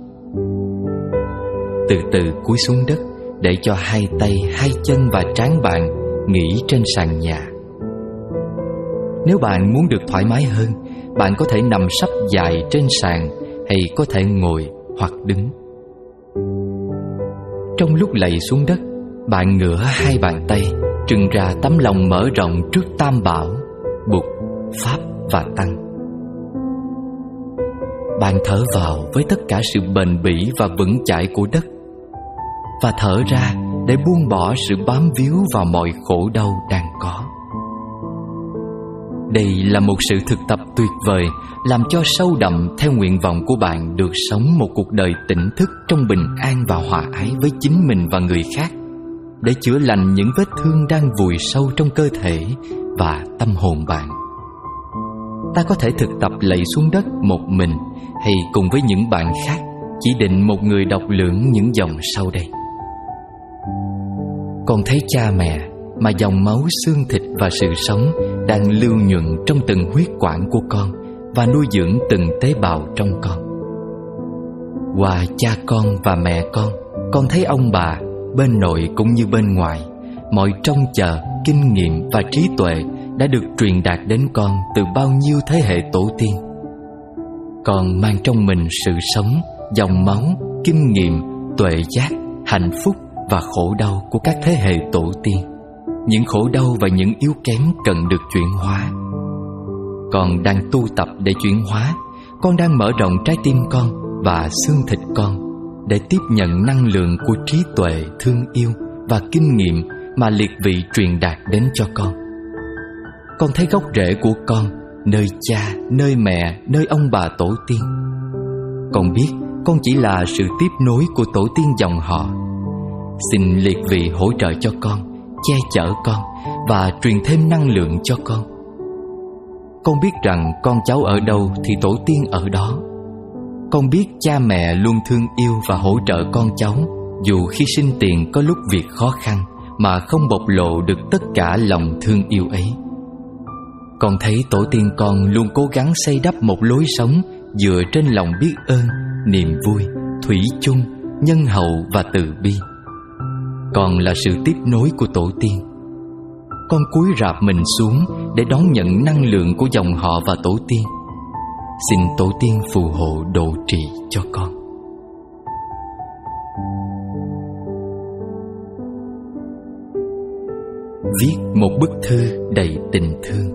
Từ từ cúi xuống đất để cho hai tay, hai chân và trán bạn nghỉ trên sàn nhà. Nếu bạn muốn được thoải mái hơn, bạn có thể nằm sấp dài trên sàn hay có thể ngồi hoặc đứng. Trong lúc lạy xuống đất, bạn ngửa hai bàn tay, trưng ra tấm lòng mở rộng trước Tam Bảo, Bụt, Pháp và Tăng. Bạn thở vào với tất cả sự bền bỉ và vững chãi của đất, và thở ra để buông bỏ sự bám víu vào mọi khổ đau đang có. Đây là một sự thực tập tuyệt vời, làm cho sâu đậm theo nguyện vọng của bạn được sống một cuộc đời tỉnh thức trong bình an và hòa ái với chính mình và người khác, để chữa lành những vết thương đang vùi sâu trong cơ thể và tâm hồn bạn. Ta có thể thực tập lạy xuống đất một mình, hay cùng với những bạn khác, chỉ định một người đọc lưỡng những dòng sau đây. Con thấy cha mẹ mà dòng máu, xương thịt và sự sống đang lưu nhuận trong từng huyết quản của con và nuôi dưỡng từng tế bào trong con. Qua cha con và mẹ con thấy ông bà, bên nội cũng như bên ngoài, mọi trông chờ, kinh nghiệm và trí tuệ đã được truyền đạt đến con từ bao nhiêu thế hệ tổ tiên. Con mang trong mình sự sống, dòng máu, kinh nghiệm, tuệ giác, hạnh phúc và khổ đau của các thế hệ tổ tiên. Những khổ đau và những yếu kém cần được chuyển hóa. Con đang tu tập để chuyển hóa. Con đang mở rộng trái tim con và xương thịt con để tiếp nhận năng lượng của trí tuệ, thương yêu và kinh nghiệm mà liệt vị truyền đạt đến cho con. Con thấy gốc rễ của con, nơi cha, nơi mẹ, nơi ông bà tổ tiên. Con biết con chỉ là sự tiếp nối của tổ tiên dòng họ. Xin liệt vị hỗ trợ cho con, che chở con và truyền thêm năng lượng cho con. Con biết rằng con cháu ở đâu thì tổ tiên ở đó. Con biết cha mẹ luôn thương yêu và hỗ trợ con cháu, dù khi sinh tiền có lúc việc khó khăn mà không bộc lộ được tất cả lòng thương yêu ấy. Con thấy tổ tiên con luôn cố gắng xây đắp một lối sống dựa trên lòng biết ơn, niềm vui, thủy chung, nhân hậu và từ bi. Con là sự tiếp nối của tổ tiên. Con cúi rạp mình xuống để đón nhận năng lượng của dòng họ và tổ tiên. Xin tổ tiên phù hộ độ trì cho con. Viết một bức thư đầy tình thương.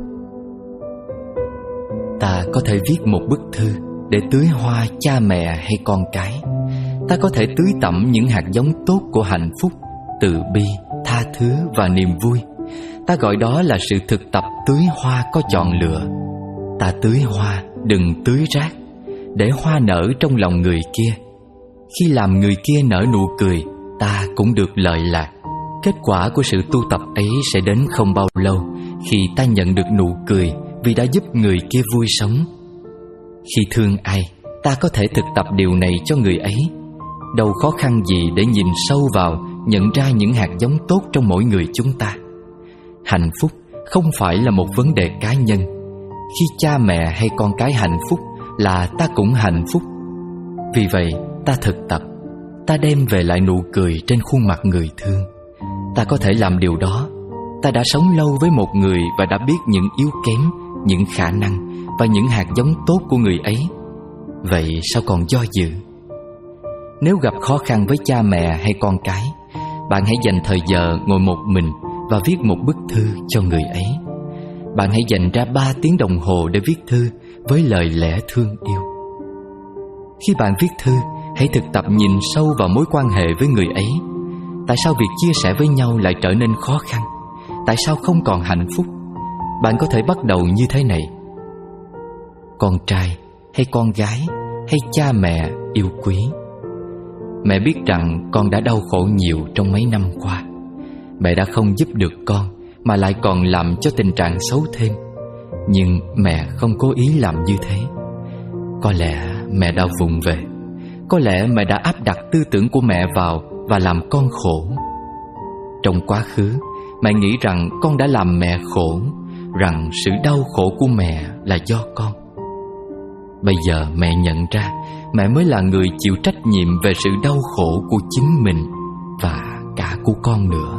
Ta có thể viết một bức thư để tưới hoa cha mẹ hay con cái. Ta có thể tưới tẩm những hạt giống tốt của hạnh phúc, từ bi, tha thứ và niềm vui. Ta gọi đó là sự thực tập tưới hoa có chọn lựa. Ta tưới hoa, đừng tưới rác, để hoa nở trong lòng người kia. Khi làm người kia nở nụ cười, ta cũng được lợi lạc. Kết quả của sự tu tập ấy sẽ đến không bao lâu, khi ta nhận được nụ cười vì đã giúp người kia vui sống. Khi thương ai, ta có thể thực tập điều này cho người ấy. Đâu khó khăn gì để nhìn sâu vào, nhận ra những hạt giống tốt trong mỗi người chúng ta. Hạnh phúc không phải là một vấn đề cá nhân. Khi cha mẹ hay con cái hạnh phúc là ta cũng hạnh phúc. Vì vậy ta thực tập, ta đem về lại nụ cười trên khuôn mặt người thương. Ta có thể làm điều đó. Ta đã sống lâu với một người và đã biết những yếu kém, những khả năng và những hạt giống tốt của người ấy. Vậy sao còn do dự? Nếu gặp khó khăn với cha mẹ hay con cái, bạn hãy dành thời giờ ngồi một mình và viết một bức thư cho người ấy. Bạn hãy dành ra 3 tiếng đồng hồ để viết thư với lời lẽ thương yêu. Khi bạn viết thư, hãy thực tập nhìn sâu vào mối quan hệ với người ấy. Tại sao việc chia sẻ với nhau lại trở nên khó khăn? Tại sao không còn hạnh phúc? Bạn có thể bắt đầu như thế này: con trai hay con gái hay cha mẹ yêu quý, mẹ biết rằng con đã đau khổ nhiều trong mấy năm qua. Mẹ đã không giúp được con mà lại còn làm cho tình trạng xấu thêm. Nhưng mẹ không cố ý làm như thế. Có lẽ mẹ đã vụng về. Có lẽ mẹ đã áp đặt tư tưởng của mẹ vào và làm con khổ. Trong quá khứ, mẹ nghĩ rằng con đã làm mẹ khổ, rằng sự đau khổ của mẹ là do con. Bây giờ mẹ nhận ra mẹ mới là người chịu trách nhiệm về sự đau khổ của chính mình và cả của con nữa.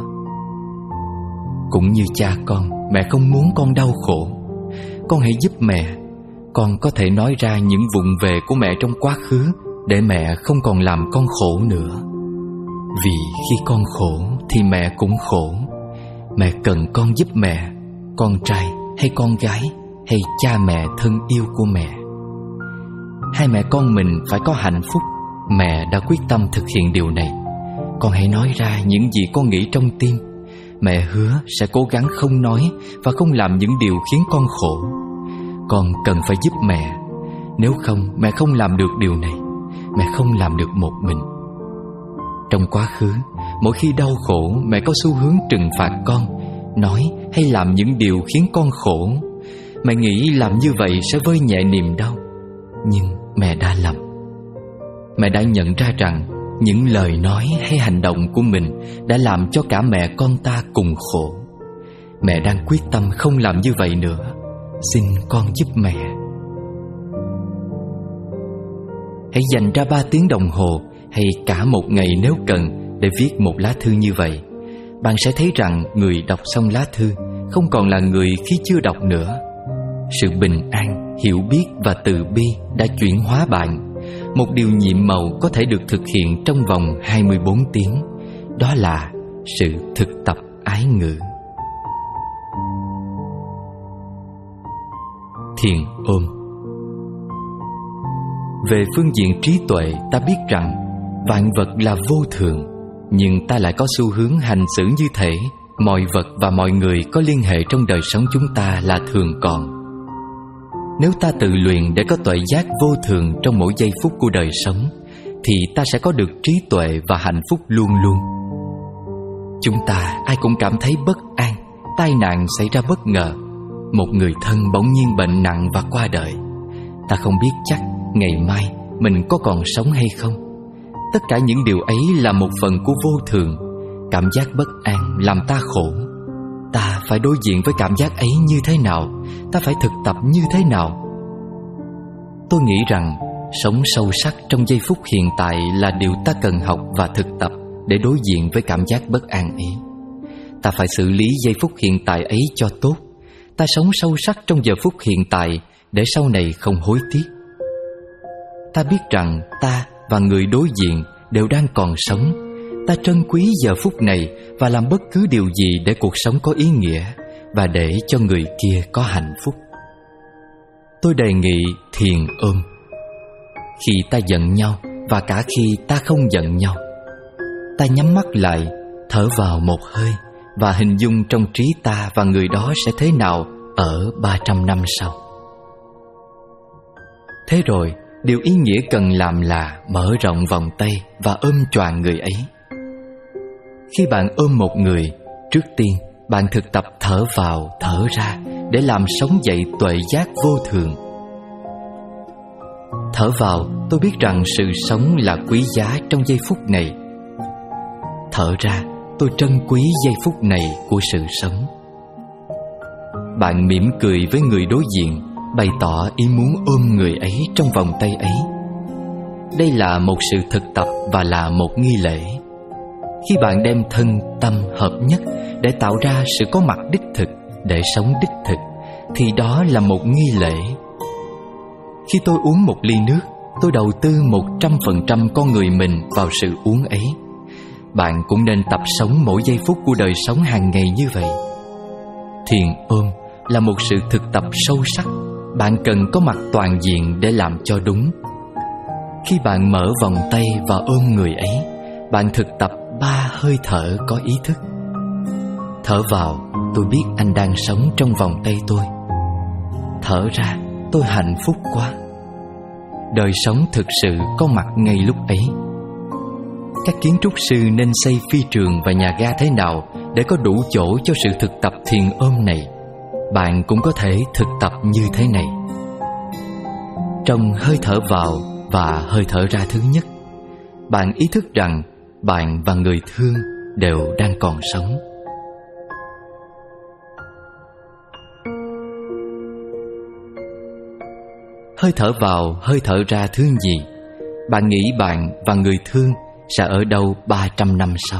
Cũng như cha con, mẹ không muốn con đau khổ. Con hãy giúp mẹ. Con có thể nói ra những vụng về của mẹ trong quá khứ để mẹ không còn làm con khổ nữa. Vì khi con khổ thì mẹ cũng khổ. Mẹ cần con giúp mẹ, con trai hay con gái hay cha mẹ thân yêu của mẹ. Hai mẹ con mình phải có hạnh phúc. Mẹ đã quyết tâm thực hiện điều này. Con hãy nói ra những gì con nghĩ trong tim. Mẹ hứa sẽ cố gắng không nói và không làm những điều khiến con khổ. Con cần phải giúp mẹ. Nếu không, mẹ không làm được điều này. Mẹ không làm được một mình. Trong quá khứ, mỗi khi đau khổ, mẹ có xu hướng trừng phạt con, nói hay làm những điều khiến con khổ. Mẹ nghĩ làm như vậy sẽ vơi nhẹ niềm đau, nhưng mẹ đã lầm. Mẹ đã nhận ra rằng những lời nói hay hành động của mình đã làm cho cả mẹ con ta cùng khổ. Mẹ đang quyết tâm không làm như vậy nữa. Xin con giúp mẹ. Hãy dành ra 3 tiếng đồng hồ hay cả một ngày nếu cần để viết một lá thư như vậy. Bạn sẽ thấy rằng người đọc xong lá thư không còn là người khi chưa đọc nữa. Sự bình an, hiểu biết và từ bi đã chuyển hóa bạn. Một điều nhiệm màu có thể được thực hiện trong vòng 24 tiếng. Đó là sự thực tập ái ngữ. Thiền ôm. Về phương diện trí tuệ, ta biết rằng vạn vật là vô thường, nhưng ta lại có xu hướng hành xử như thể mọi vật và mọi người có liên hệ trong đời sống chúng ta là thường còn. Nếu ta tự luyện để có tuệ giác vô thường trong mỗi giây phút của đời sống, thì ta sẽ có được trí tuệ và hạnh phúc luôn luôn. Chúng ta ai cũng cảm thấy bất an, tai nạn xảy ra bất ngờ, một người thân bỗng nhiên bệnh nặng và qua đời. Ta không biết chắc ngày mai mình có còn sống hay không. Tất cả những điều ấy là một phần của vô thường. Cảm giác bất an làm ta khổ. Ta phải đối diện với cảm giác ấy như thế nào? Ta phải thực tập như thế nào? Tôi nghĩ rằng sống sâu sắc trong giây phút hiện tại là điều ta cần học và thực tập để đối diện với cảm giác bất an ấy. Ta phải xử lý giây phút hiện tại ấy cho tốt. Ta sống sâu sắc trong giờ phút hiện tại để sau này không hối tiếc. Ta biết rằng ta và người đối diện đều đang còn sống. Ta trân quý giờ phút này và làm bất cứ điều gì để cuộc sống có ý nghĩa và để cho người kia có hạnh phúc. Tôi đề nghị thiền ôm. Khi ta giận nhau và cả khi ta không giận nhau, ta nhắm mắt lại, thở vào một hơi và hình dung trong trí ta và người đó sẽ thế nào ở 300 năm sau. Thế rồi, điều ý nghĩa cần làm là mở rộng vòng tay và ôm choàng người ấy. Khi bạn ôm một người, trước tiên bạn thực tập thở vào, thở ra để làm sống dậy tuệ giác vô thường. Thở vào, tôi biết rằng sự sống là quý giá trong giây phút này. Thở ra, tôi trân quý giây phút này của sự sống. Bạn mỉm cười với người đối diện, bày tỏ ý muốn ôm người ấy trong vòng tay ấy. Đây là một sự thực tập và là một nghi lễ. Khi bạn đem thân tâm hợp nhất để tạo ra sự có mặt đích thực, để sống đích thực, thì đó là một nghi lễ. Khi tôi uống một ly nước, tôi đầu tư 100% con người mình vào sự uống ấy. Bạn cũng nên tập sống mỗi giây phút của đời sống hàng ngày như vậy. Thiền ôm là một sự thực tập sâu sắc. Bạn cần có mặt toàn diện để làm cho đúng. Khi bạn mở vòng tay và ôm người ấy, bạn thực tập 3 hơi thở có ý thức. Thở vào, tôi biết anh đang sống trong vòng tay tôi. Thở ra, tôi hạnh phúc quá. Đời sống thực sự có mặt ngay lúc ấy. Các kiến trúc sư nên xây phi trường và nhà ga thế nào để có đủ chỗ cho sự thực tập thiền ôm này? Bạn cũng có thể thực tập như thế này. Trong hơi thở vào và hơi thở ra thứ nhất, bạn ý thức rằng bạn và người thương đều đang còn sống. Hơi thở vào, hơi thở ra thứ nhì, bạn nghĩ bạn và người thương sẽ ở đâu 300 năm sau.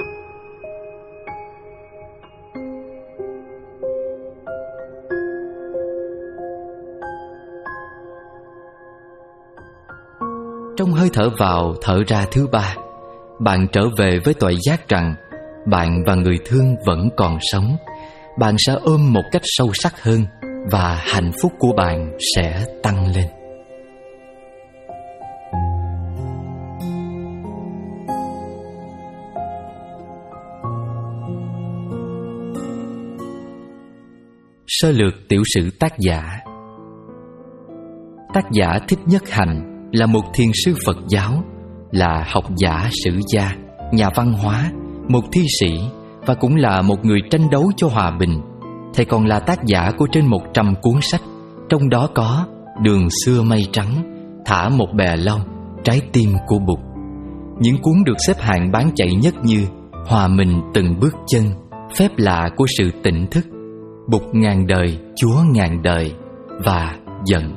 Trong hơi thở vào, thở ra thứ ba, bạn trở về với tuệ giác rằng bạn và người thương vẫn còn sống. Bạn sẽ ôm một cách sâu sắc hơn và hạnh phúc của bạn sẽ tăng lên. Sơ lược tiểu sử tác giả. Tác giả Thích Nhất Hạnh là một thiền sư Phật giáo, là học giả sử gia, nhà văn hóa, một thi sĩ và cũng là một người tranh đấu cho hòa bình. Thầy còn là tác giả của trên 100 cuốn sách, trong đó có Đường xưa mây trắng, Thả một bè lau, Trái tim của Bụt. Những cuốn được xếp hạng bán chạy nhất như Hòa mình từng bước chân, Phép lạ của sự tỉnh thức, Bụt ngàn đời, Chúa ngàn đời và Giận.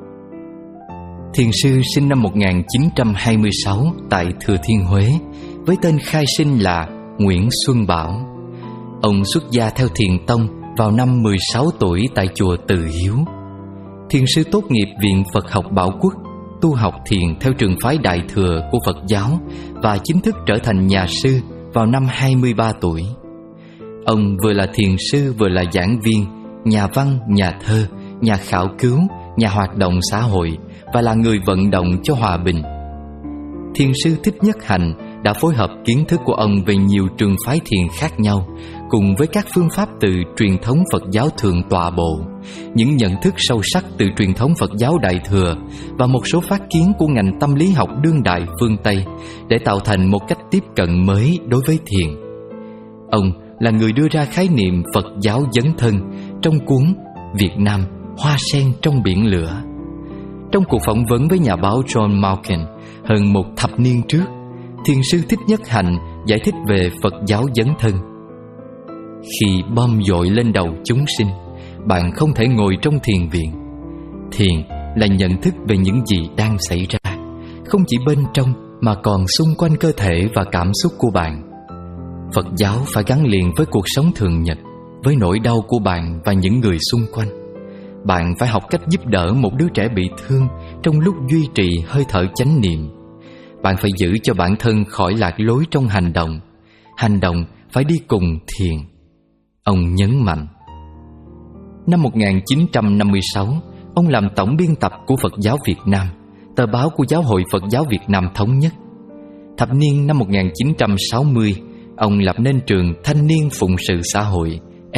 Thiền sư sinh năm 1926 tại Thừa Thiên Huế với tên khai sinh là Nguyễn Xuân Bảo. Ông xuất gia theo Thiền tông vào năm 16 tuổi tại chùa Từ Hiếu. Thiền sư tốt nghiệp Viện Phật học Bảo Quốc, tu học thiền theo trường phái Đại Thừa của Phật giáo và chính thức trở thành nhà sư vào năm 23 tuổi. Ông vừa là thiền sư, vừa là giảng viên, nhà văn, nhà thơ, nhà khảo cứu, nhà hoạt động xã hội và là người vận động cho hòa bình. Thiền sư Thích Nhất Hạnh đã phối hợp kiến thức của ông về nhiều trường phái thiền khác nhau, cùng với các phương pháp từ truyền thống Phật giáo Thượng Tọa Bộ, những nhận thức sâu sắc từ truyền thống Phật giáo Đại Thừa và một số phát kiến của ngành tâm lý học đương đại phương Tây để tạo thành một cách tiếp cận mới đối với thiền. Ông là người đưa ra khái niệm Phật giáo dấn thân trong cuốn Việt Nam, Hoa sen trong biển lửa. Trong cuộc phỏng vấn với nhà báo John Malkin hơn một thập niên trước, thiền sư Thích Nhất Hạnh giải thích về Phật giáo dấn thân. Khi bom dội lên đầu chúng sinh, bạn không thể ngồi trong thiền viện. Thiền là nhận thức về những gì đang xảy ra, không chỉ bên trong mà còn xung quanh cơ thể và cảm xúc của bạn. Phật giáo phải gắn liền với cuộc sống thường nhật, với nỗi đau của bạn và những người xung quanh. Bạn phải học cách giúp đỡ một đứa trẻ bị thương trong lúc duy trì hơi thở chánh niệm. Bạn phải giữ cho bản thân khỏi lạc lối trong hành động. Hành động phải đi cùng thiền. Ông nhấn mạnh. Năm 1956, ông làm tổng biên tập của Phật giáo Việt Nam, tờ báo của Giáo hội Phật giáo Việt Nam Thống nhất. Thập niên năm 1960, ông lập nên trường Thanh niên Phụng sự Xã hội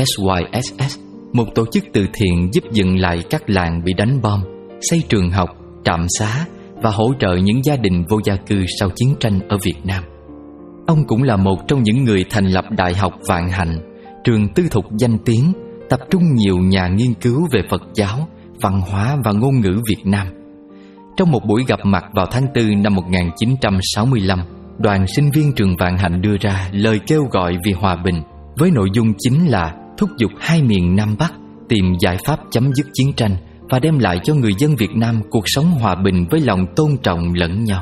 SYSS, một tổ chức từ thiện giúp dựng lại các làng bị đánh bom, xây trường học, trạm xá và hỗ trợ những gia đình vô gia cư sau chiến tranh ở Việt Nam. Ông cũng là một trong những người thành lập Đại học Vạn Hạnh, trường tư thục danh tiếng, tập trung nhiều nhà nghiên cứu về Phật giáo, văn hóa và ngôn ngữ Việt Nam. Trong một buổi gặp mặt vào tháng 4 năm 1965, đoàn sinh viên trường Vạn Hạnh đưa ra lời kêu gọi vì hòa bình với nội dung chính là thúc giục hai miền Nam Bắc tìm giải pháp chấm dứt chiến tranh và đem lại cho người dân Việt Nam cuộc sống hòa bình với lòng tôn trọng lẫn nhau.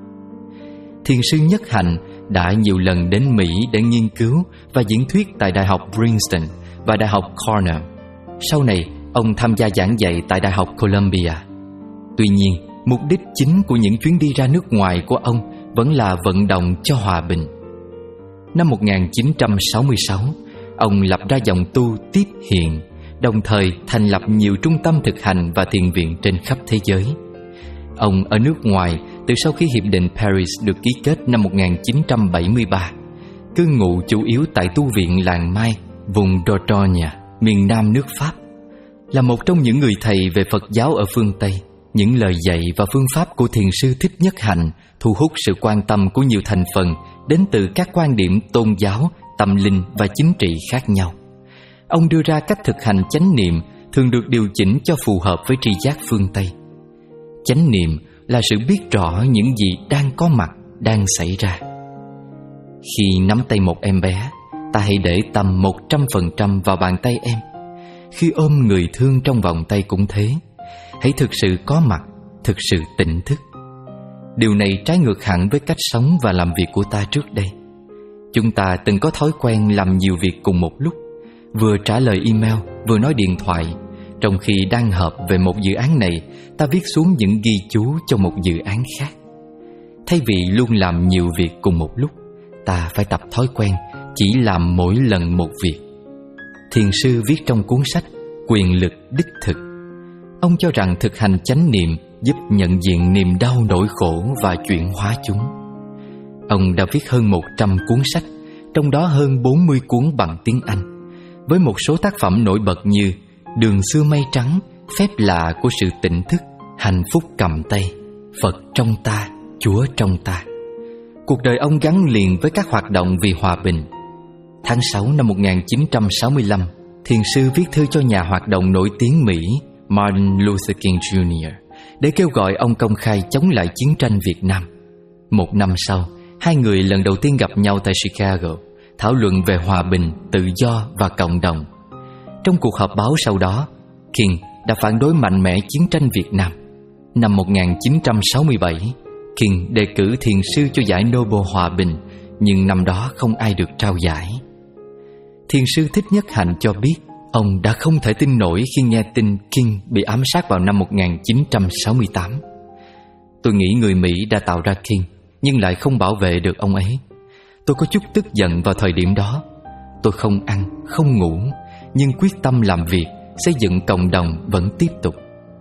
Thiền sư Nhất Hạnh đã nhiều lần đến Mỹ để nghiên cứu và diễn thuyết tại Đại học Princeton và Đại học Cornell. Sau này, ông tham gia giảng dạy tại Đại học Columbia. Tuy nhiên, mục đích chính của những chuyến đi ra nước ngoài của ông vẫn là vận động cho hòa bình. Năm 1966, ông lập ra dòng tu Tiếp Hiện, đồng thời thành lập nhiều trung tâm thực hành và thiền viện trên khắp thế giới. Ông ở nước ngoài từ sau khi Hiệp định Paris được ký kết năm 1973, cư ngụ chủ yếu tại tu viện Làng Mai, vùng Dordogne, miền nam nước Pháp. Là một trong những người thầy về Phật giáo ở phương Tây, những lời dạy và phương pháp của thiền sư Thích Nhất Hạnh thu hút sự quan tâm của nhiều thành phần đến từ các quan điểm tôn giáo, tâm linh và chính trị khác nhau. Ông đưa ra cách thực hành chánh niệm thường được điều chỉnh cho phù hợp với tri giác phương Tây. Chánh niệm là sự biết rõ những gì đang có mặt, đang xảy ra. Khi nắm tay một em bé, ta hãy để tâm 100% vào bàn tay em. Khi ôm người thương trong vòng tay cũng thế. Hãy thực sự có mặt, thực sự tỉnh thức. Điều này trái ngược hẳn với cách sống và làm việc của ta trước đây. Chúng ta từng có thói quen làm nhiều việc cùng một lúc, vừa trả lời email, vừa nói điện thoại. Trong khi đang họp về một dự án này, ta viết xuống những ghi chú cho một dự án khác. Thay vì luôn làm nhiều việc cùng một lúc, ta phải tập thói quen chỉ làm mỗi lần một việc. Thiền sư viết trong cuốn sách Quyền lực đích thực. Ông cho rằng thực hành chánh niệm giúp nhận diện niềm đau nỗi khổ và chuyển hóa chúng. Ông đã viết hơn 100 cuốn sách, trong đó hơn 40 cuốn bằng tiếng Anh, với một số tác phẩm nổi bật như Đường xưa mây trắng, Phép lạ của sự tỉnh thức, Hạnh phúc cầm tay, Phật trong ta, Chúa trong ta. Cuộc đời ông gắn liền với các hoạt động vì hòa bình. Tháng 6 năm 1965, thiền sư viết thư cho nhà hoạt động nổi tiếng Mỹ Martin Luther King Jr. để kêu gọi ông công khai chống lại chiến tranh Việt Nam. Một năm sau, hai người lần đầu tiên gặp nhau tại Chicago, thảo luận về hòa bình, tự do và cộng đồng. Trong cuộc họp báo sau đó, King đã phản đối mạnh mẽ chiến tranh Việt Nam. Năm 1967, King đề cử thiền sư cho giải Nobel Hòa bình, nhưng năm đó không ai được trao giải. Thiền sư Thích Nhất Hạnh cho biết ông đã không thể tin nổi khi nghe tin King bị ám sát vào năm 1968. Tôi nghĩ người Mỹ đã tạo ra King nhưng lại không bảo vệ được ông ấy. Tôi có chút tức giận vào thời điểm đó. Tôi không ăn, không ngủ, nhưng quyết tâm làm việc, xây dựng cộng đồng vẫn tiếp tục.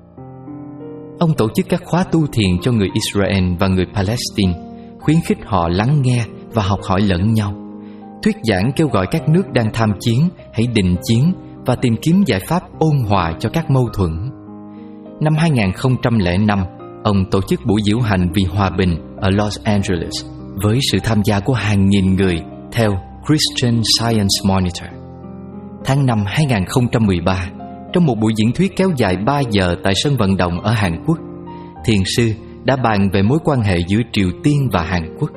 Ông tổ chức các khóa tu thiền cho người Israel và người Palestine, khuyến khích họ lắng nghe và học hỏi lẫn nhau. Thuyết giảng kêu gọi các nước đang tham chiến hãy đình chiến và tìm kiếm giải pháp ôn hòa cho các mâu thuẫn. Năm 2005, ông tổ chức buổi diễu hành vì hòa bình ở Los Angeles với sự tham gia của hàng nghìn người theo Christian Science Monitor. Tháng 5 2013, trong một buổi diễn thuyết kéo dài 3 giờ tại sân vận động ở Hàn Quốc, thiền sư đã bàn về mối quan hệ giữa Triều Tiên và Hàn Quốc.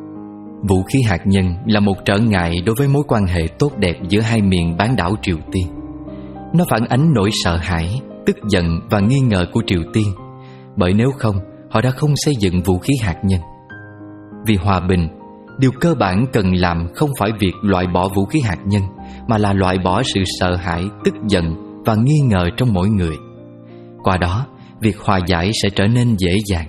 Vũ khí hạt nhân là một trở ngại đối với mối quan hệ tốt đẹp giữa hai miền bán đảo Triều Tiên. Nó phản ánh nỗi sợ hãi, tức giận và nghi ngờ của Triều Tiên, bởi nếu không, họ đã không xây dựng vũ khí hạt nhân. Vì hòa bình, điều cơ bản cần làm không phải việc loại bỏ vũ khí hạt nhân, mà là loại bỏ sự sợ hãi, tức giận và nghi ngờ trong mỗi người. Qua đó, việc hòa giải sẽ trở nên dễ dàng.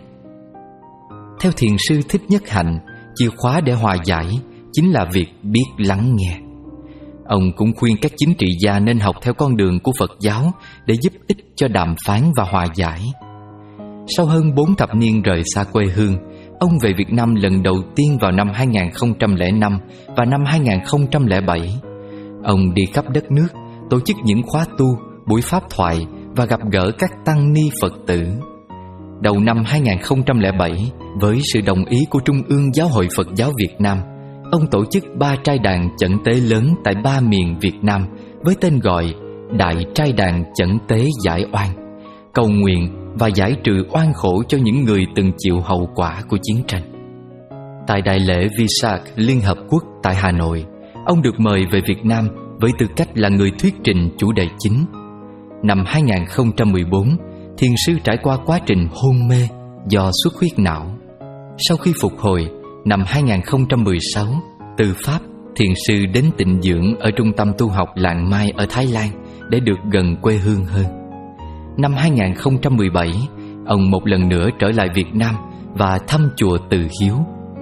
Theo thiền sư Thích Nhất Hạnh, chìa khóa để hòa giải chính là việc biết lắng nghe. Ông cũng khuyên các chính trị gia nên học theo con đường của Phật giáo để giúp ích cho đàm phán và hòa giải. Sau hơn 4 thập niên rời xa quê hương, ông về Việt Nam lần đầu tiên vào năm 2005 và năm 2007. Ông đi khắp đất nước, tổ chức những khóa tu, buổi pháp thoại và gặp gỡ các tăng ni Phật tử. Đầu năm 2007, với sự đồng ý của Trung ương Giáo hội Phật giáo Việt Nam, ông tổ chức 3 trai đàn chẩn tế lớn tại 3 miền Việt Nam với tên gọi Đại Trai đàn chẩn tế giải oan, cầu nguyện và giải trừ oan khổ cho những người từng chịu hậu quả của chiến tranh. Tại đại lễ Visak Liên Hợp Quốc tại Hà Nội, ông được mời về Việt Nam với tư cách là người thuyết trình chủ đề chính. Năm 2014, thiền sư trải qua quá trình hôn mê do xuất huyết não. Sau khi phục hồi, năm 2016, từ Pháp, thiền sư đến tịnh dưỡng ở trung tâm tu học Làng Mai ở Thái Lan để được gần quê hương hơn. Năm 2017, ông một lần nữa trở lại Việt Nam và thăm chùa Từ Hiếu.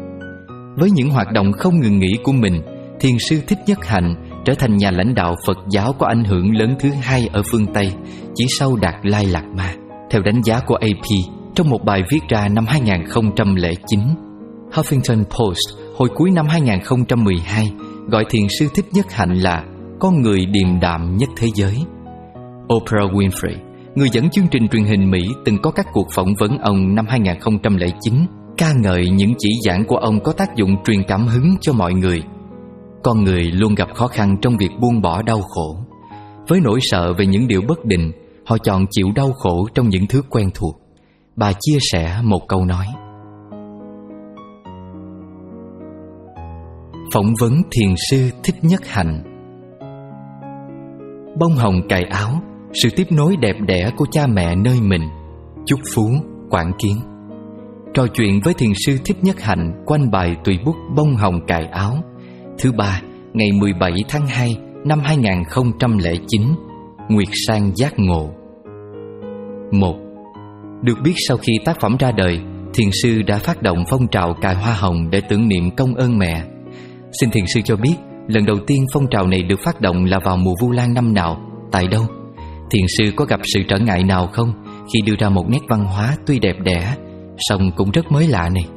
Với những hoạt động không ngừng nghỉ của mình, thiền sư Thích Nhất Hạnh trở thành nhà lãnh đạo Phật giáo có ảnh hưởng lớn thứ 2 ở phương Tây, chỉ sau Đạt Lai Lạt Ma, theo đánh giá của AP trong một bài viết ra năm 2009. Huffington Post hồi cuối năm 2012 gọi thiền sư Thích Nhất Hạnh là con người điềm đạm nhất thế giới. Oprah Winfrey, người dẫn chương trình truyền hình Mỹ, từng có các cuộc phỏng vấn ông năm 2009, ca ngợi những chỉ giảng của ông có tác dụng truyền cảm hứng cho mọi người. Con người luôn gặp khó khăn trong việc buông bỏ đau khổ. Với nỗi sợ về những điều bất định, họ chọn chịu đau khổ trong những thứ quen thuộc. Bà chia sẻ một câu nói. Phỏng vấn thiền sư Thích Nhất Hạnh. Bông hồng cài áo, sự tiếp nối đẹp đẽ của cha mẹ nơi mình. Chúc phú, Quảng Kiến. Trò chuyện với thiền sư Thích Nhất Hạnh quanh bài tùy bút Bông hồng cài áo, thứ ba, ngày 17 tháng 2 năm 2009, Nguyệt Sang giác ngộ. 1. Được biết sau khi tác phẩm ra đời, thiền sư đã phát động phong trào cài hoa hồng để tưởng niệm công ơn mẹ. Xin thiền sư cho biết, lần đầu tiên phong trào này được phát động là vào mùa Vu Lan năm nào, tại đâu? Thiền sư có gặp sự trở ngại nào không khi đưa ra một nét văn hóa tuy đẹp đẽ, song cũng rất mới lạ này?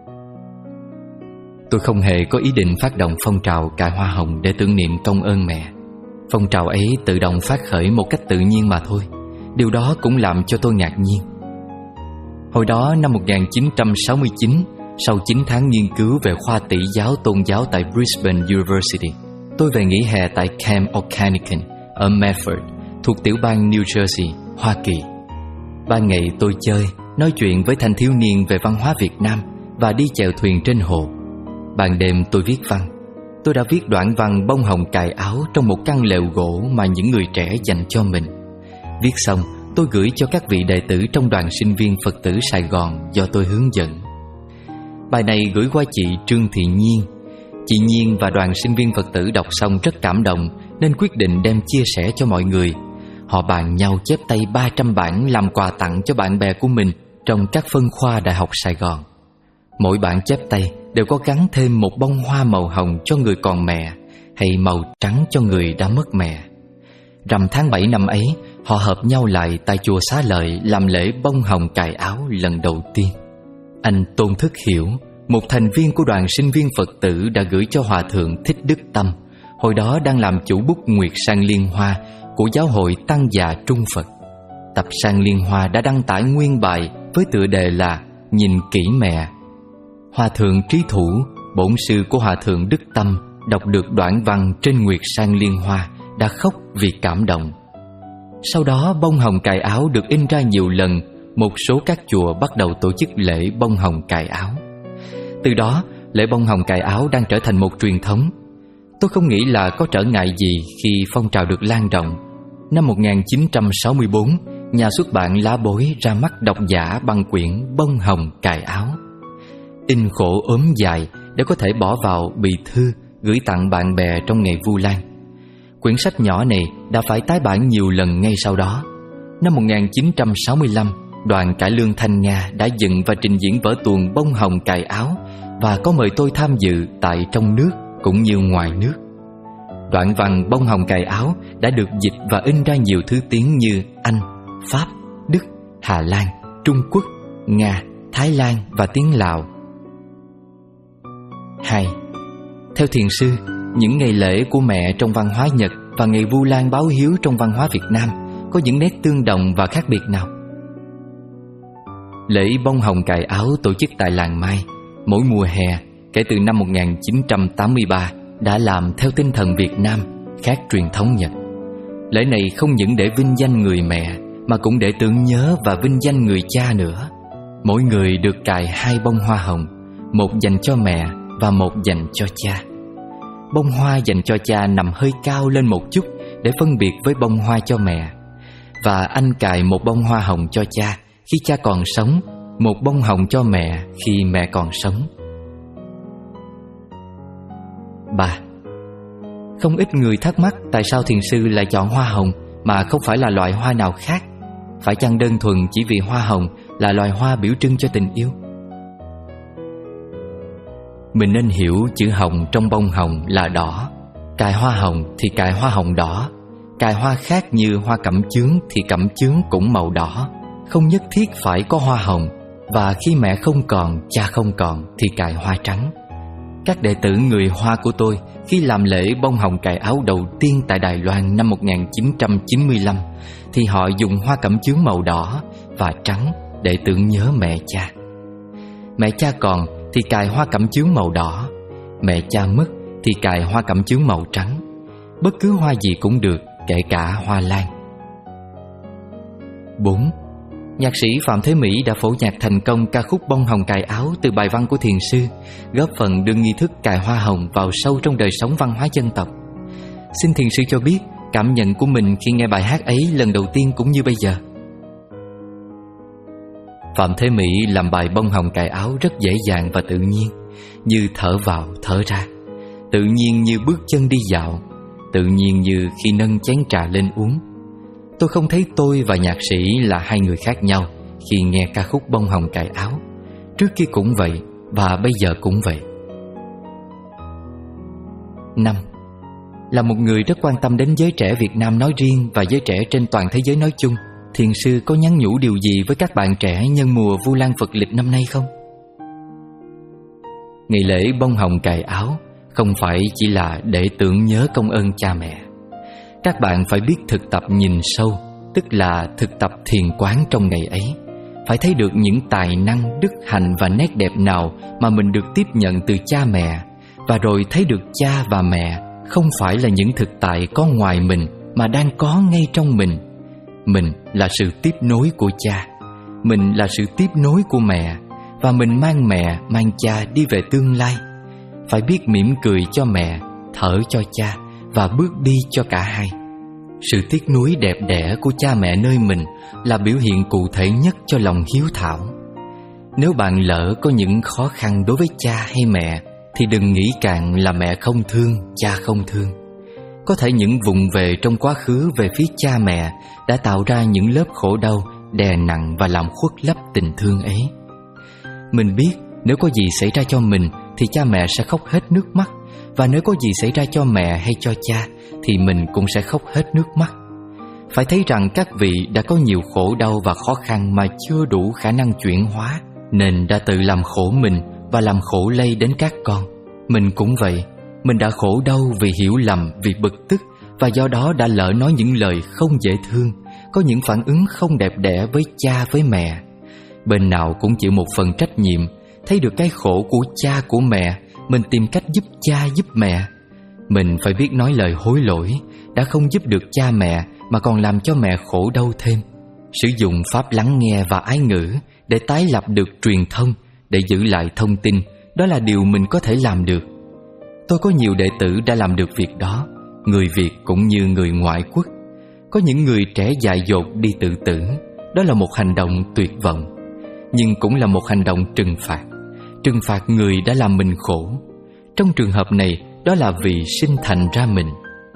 Tôi không hề có ý định phát động phong trào cài hoa hồng để tưởng niệm công ơn mẹ. Phong trào ấy tự động phát khởi một cách tự nhiên mà thôi. Điều đó cũng làm cho tôi ngạc nhiên. Hồi đó năm 1969, sau 9 tháng nghiên cứu về khoa tỷ giáo tôn giáo tại Brisbane University, tôi về nghỉ hè tại Camp O'Canican, ở Medford, thuộc tiểu bang New Jersey, Hoa Kỳ. Ban ngày tôi chơi, nói chuyện với thanh thiếu niên về văn hóa Việt Nam và đi chèo thuyền trên hồ. Ban đêm tôi viết văn. Tôi đã viết đoạn văn Bông hồng cài áo trong một căn lều gỗ mà những người trẻ dành cho mình. Viết xong, tôi gửi cho các vị đệ tử trong đoàn sinh viên Phật tử Sài Gòn do tôi hướng dẫn. Bài này gửi qua chị Trương Thị Nhiên. Chị Nhiên và đoàn sinh viên Phật tử đọc xong rất cảm động nên quyết định đem chia sẻ cho mọi người. Họ bàn nhau chép tay 300 bản làm quà tặng cho bạn bè của mình trong các phân khoa Đại học Sài Gòn. Mỗi bản chép tay đều có gắn thêm một bông hoa màu hồng cho người còn mẹ, hay màu trắng cho người đã mất mẹ. Rằm tháng 7 năm ấy, họ hợp nhau lại tại chùa Xá Lợi làm lễ bông hồng cài áo lần đầu tiên. Anh Tôn Thức Hiểu, một thành viên của đoàn sinh viên Phật tử, đã gửi cho Hòa thượng Thích Đức Tâm, hồi đó đang làm chủ bút Nguyệt Sang Liên Hoa của Giáo hội Tăng già Trung Phật. Tập Sang Liên Hoa đã đăng tải nguyên bài với tựa đề là Nhìn kỹ mẹ. Hòa thượng Trí Thủ, bổn sư của Hòa thượng Đức Tâm, đọc được đoạn văn trên Nguyệt Sang Liên Hoa đã khóc vì cảm động. Sau đó bông hồng cài áo được in ra nhiều lần. Một số các chùa bắt đầu tổ chức lễ bông hồng cài áo. Từ đó, lễ bông hồng cài áo đang trở thành một truyền thống. Tôi không nghĩ là có trở ngại gì khi phong trào được lan rộng. Năm 1964, nhà xuất bản Lá Bối ra mắt độc giả băng quyển Bông hồng cài áo. In khổ ốm dài để có thể bỏ vào bì thư gửi tặng bạn bè trong ngày Vu Lan. Quyển sách nhỏ này đã phải tái bản nhiều lần ngay sau đó. Năm 1965, đoàn cải lương Thanh Nga đã dựng và trình diễn vở tuồng Bông hồng cài áo và có mời tôi tham dự tại trong nước cũng như ngoài nước. Đoạn văn Bông hồng cài áo đã được dịch và in ra nhiều thứ tiếng như Anh, Pháp, Đức, Hà Lan, Trung Quốc, Nga, Thái Lan và tiếng Lào. 2. Theo thiền sư, những ngày lễ của mẹ trong văn hóa Nhật và ngày Vu Lan báo hiếu trong văn hóa Việt Nam có những nét tương đồng và khác biệt nào? Lễ bông hồng cài áo tổ chức tại làng Mai mỗi mùa hè kể từ năm 1983 đã làm theo tinh thần Việt Nam, khác truyền thống Nhật. Lễ này không những để vinh danh người mẹ mà cũng để tưởng nhớ và vinh danh người cha nữa. Mỗi người được cài 2 bông hoa hồng, một dành cho mẹ và một dành cho cha. Bông hoa dành cho cha nằm hơi cao lên một chút để phân biệt với bông hoa cho mẹ. Và anh cài một bông hoa hồng cho cha khi cha còn sống, một bông hồng cho mẹ khi mẹ còn sống. 3. Không ít người thắc mắc tại sao thiền sư lại chọn hoa hồng mà không phải là loại hoa nào khác. Phải chăng đơn thuần chỉ vì hoa hồng là loài hoa biểu trưng cho tình yêu? Mình nên hiểu chữ hồng trong bông hồng là đỏ. Cài hoa hồng thì cài hoa hồng đỏ. Cài hoa khác như hoa cẩm chướng thì cẩm chướng cũng màu đỏ. Không nhất thiết phải có hoa hồng. Và khi mẹ không còn, cha không còn thì cài hoa trắng. Các đệ tử người Hoa của tôi khi làm lễ bông hồng cài áo đầu tiên tại Đài Loan năm 1995 thì họ dùng hoa cẩm chướng màu đỏ và trắng để tưởng nhớ mẹ cha. Mẹ cha còn thì cài hoa cẩm chướng màu đỏ. Mẹ cha mất thì cài hoa cẩm chướng màu trắng. Bất cứ hoa gì cũng được, kể cả hoa lan. 4. Nhạc sĩ Phạm Thế Mỹ đã phổ nhạc thành công ca khúc Bông hồng cài áo từ bài văn của thiền sư, góp phần đưa nghi thức cài hoa hồng vào sâu trong đời sống văn hóa dân tộc. Xin thiền sư cho biết cảm nhận của mình khi nghe bài hát ấy lần đầu tiên cũng như bây giờ. Phạm Thế Mỹ làm bài Bông hồng cài áo rất dễ dàng và tự nhiên, như thở vào thở ra, tự nhiên như bước chân đi dạo, tự nhiên như khi nâng chén trà lên uống. Tôi không thấy tôi và nhạc sĩ là hai người khác nhau khi nghe ca khúc Bông hồng cài áo. Trước kia cũng vậy và bây giờ cũng vậy. 5. Là một người rất quan tâm đến giới trẻ Việt Nam nói riêng và giới trẻ trên toàn thế giới nói chung, thiền sư có nhắn nhủ điều gì với các bạn trẻ nhân mùa Vu Lan Phật lịch năm nay không? Ngày lễ Bông hồng cài áo không phải chỉ là để tưởng nhớ công ơn cha mẹ. Các bạn phải biết thực tập nhìn sâu, tức là thực tập thiền quán trong ngày ấy. Phải thấy được những tài năng, đức hạnh và nét đẹp nào mà mình được tiếp nhận từ cha mẹ. Và rồi thấy được cha và mẹ không phải là những thực tại có ngoài mình mà đang có ngay trong mình. Mình là sự tiếp nối của cha, mình là sự tiếp nối của mẹ, và mình mang mẹ, mang cha đi về tương lai. Phải biết mỉm cười cho mẹ, thở cho cha và bước đi cho cả hai. Sự tiếc nuối đẹp đẽ của cha mẹ nơi mình là biểu hiện cụ thể nhất cho lòng hiếu thảo. Nếu bạn lỡ có những khó khăn đối với cha hay mẹ thì đừng nghĩ cạn là mẹ không thương, cha không thương. Có thể những vụng về trong quá khứ về phía cha mẹ đã tạo ra những lớp khổ đau đè nặng và làm khuất lấp tình thương ấy. Mình biết nếu có gì xảy ra cho mình thì cha mẹ sẽ khóc hết nước mắt, và nếu có gì xảy ra cho mẹ hay cho cha thì mình cũng sẽ khóc hết nước mắt. Phải thấy rằng các vị đã có nhiều khổ đau và khó khăn mà chưa đủ khả năng chuyển hóa, nên đã tự làm khổ mình và làm khổ lây đến các con. Mình cũng vậy, mình đã khổ đau vì hiểu lầm, vì bực tức, và do đó đã lỡ nói những lời không dễ thương, có những phản ứng không đẹp đẽ với cha với mẹ. Bên nào cũng chịu một phần trách nhiệm. Thấy được cái khổ của cha của mẹ, mình tìm cách giúp cha giúp mẹ. Mình phải biết nói lời hối lỗi, đã không giúp được cha mẹ mà còn làm cho mẹ khổ đau thêm. Sử dụng pháp lắng nghe và ái ngữ để tái lập được truyền thông, để giữ lại thông tin, đó là điều mình có thể làm được. Tôi có nhiều đệ tử đã làm được việc đó, người Việt cũng như người ngoại quốc. Có những người trẻ dại dột đi tự tử, đó là một hành động tuyệt vọng, nhưng cũng là một hành động trừng phạt người đã làm mình khổ. Trong trường hợp này, đó là vì sinh thành ra mình.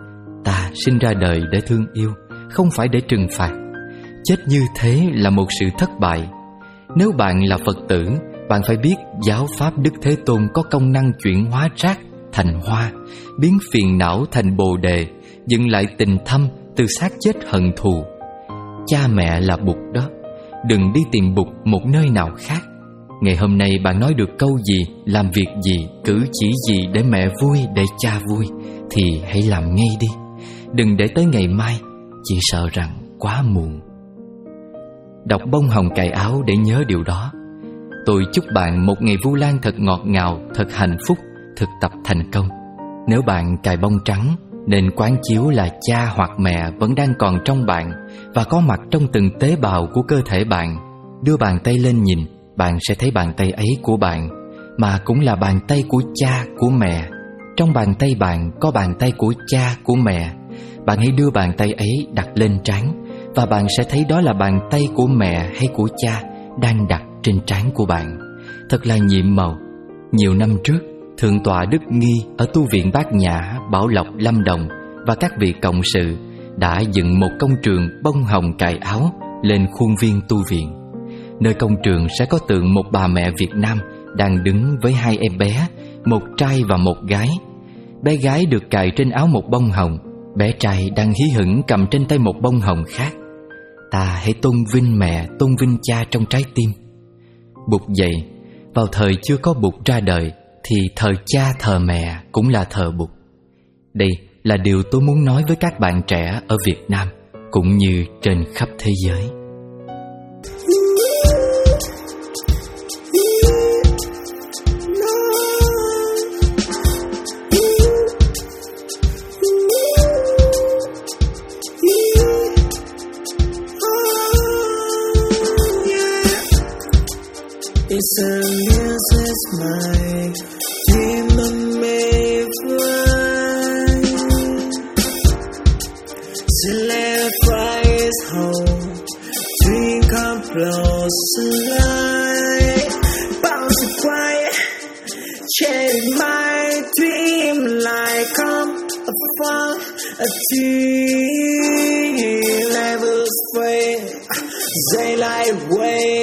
Ta sinh ra đời để thương yêu, không phải để trừng phạt. Chết như thế là một sự thất bại. Nếu bạn là Phật tử, bạn phải biết giáo pháp Đức Thế Tôn có công năng chuyển hóa rác thành hoa, biến phiền não thành bồ đề, dựng lại tình thâm từ xác chết hận thù. Cha mẹ là Bụt đó, đừng đi tìm Bụt một nơi nào khác. Ngày hôm nay bạn nói được câu gì, làm việc gì, cử chỉ gì để mẹ vui, để cha vui thì hãy làm ngay đi. Đừng để tới ngày mai, chỉ sợ rằng quá muộn. Đọc Bông Hồng Cài Áo để nhớ điều đó. Tôi chúc bạn một ngày Vu Lan thật ngọt ngào, thật hạnh phúc, thực tập thành công. Nếu bạn cài bông trắng, nên quán chiếu là cha hoặc mẹ vẫn đang còn trong bạn và có mặt trong từng tế bào của cơ thể bạn. Đưa bàn tay lên nhìn, bạn sẽ thấy bàn tay ấy của bạn, mà cũng là bàn tay của cha, của mẹ. Trong bàn tay bạn có bàn tay của cha, của mẹ. Bạn hãy đưa bàn tay ấy đặt lên trán, và bạn sẽ thấy đó là bàn tay của mẹ hay của cha đang đặt trên trán của bạn. Thật là nhiệm màu. Nhiều năm trước, Thượng tọa Đức Nghi ở tu viện Bát Nhã, Bảo Lộc, Lâm Đồng và các vị cộng sự đã dựng một công trường bông hồng cài áo lên khuôn viên tu viện. Nơi công trường sẽ có tượng một bà mẹ Việt Nam đang đứng với hai em bé, một trai và một gái. Bé gái được cài trên áo một bông hồng, bé trai đang hí hửng cầm trên tay một bông hồng khác. Ta hãy tôn vinh mẹ, tôn vinh cha trong trái tim. Bụt dạy, vào thời chưa có Bụt ra đời thì thờ cha thờ mẹ cũng là thờ Bụt. Đây là điều tôi muốn nói với các bạn trẻ ở Việt Nam cũng như trên khắp thế giới. It's a music my dream may fly. Celebrate his home, dream come close alive. Bounce quiet, change my dream like come afar. A dream never fade, daylight way.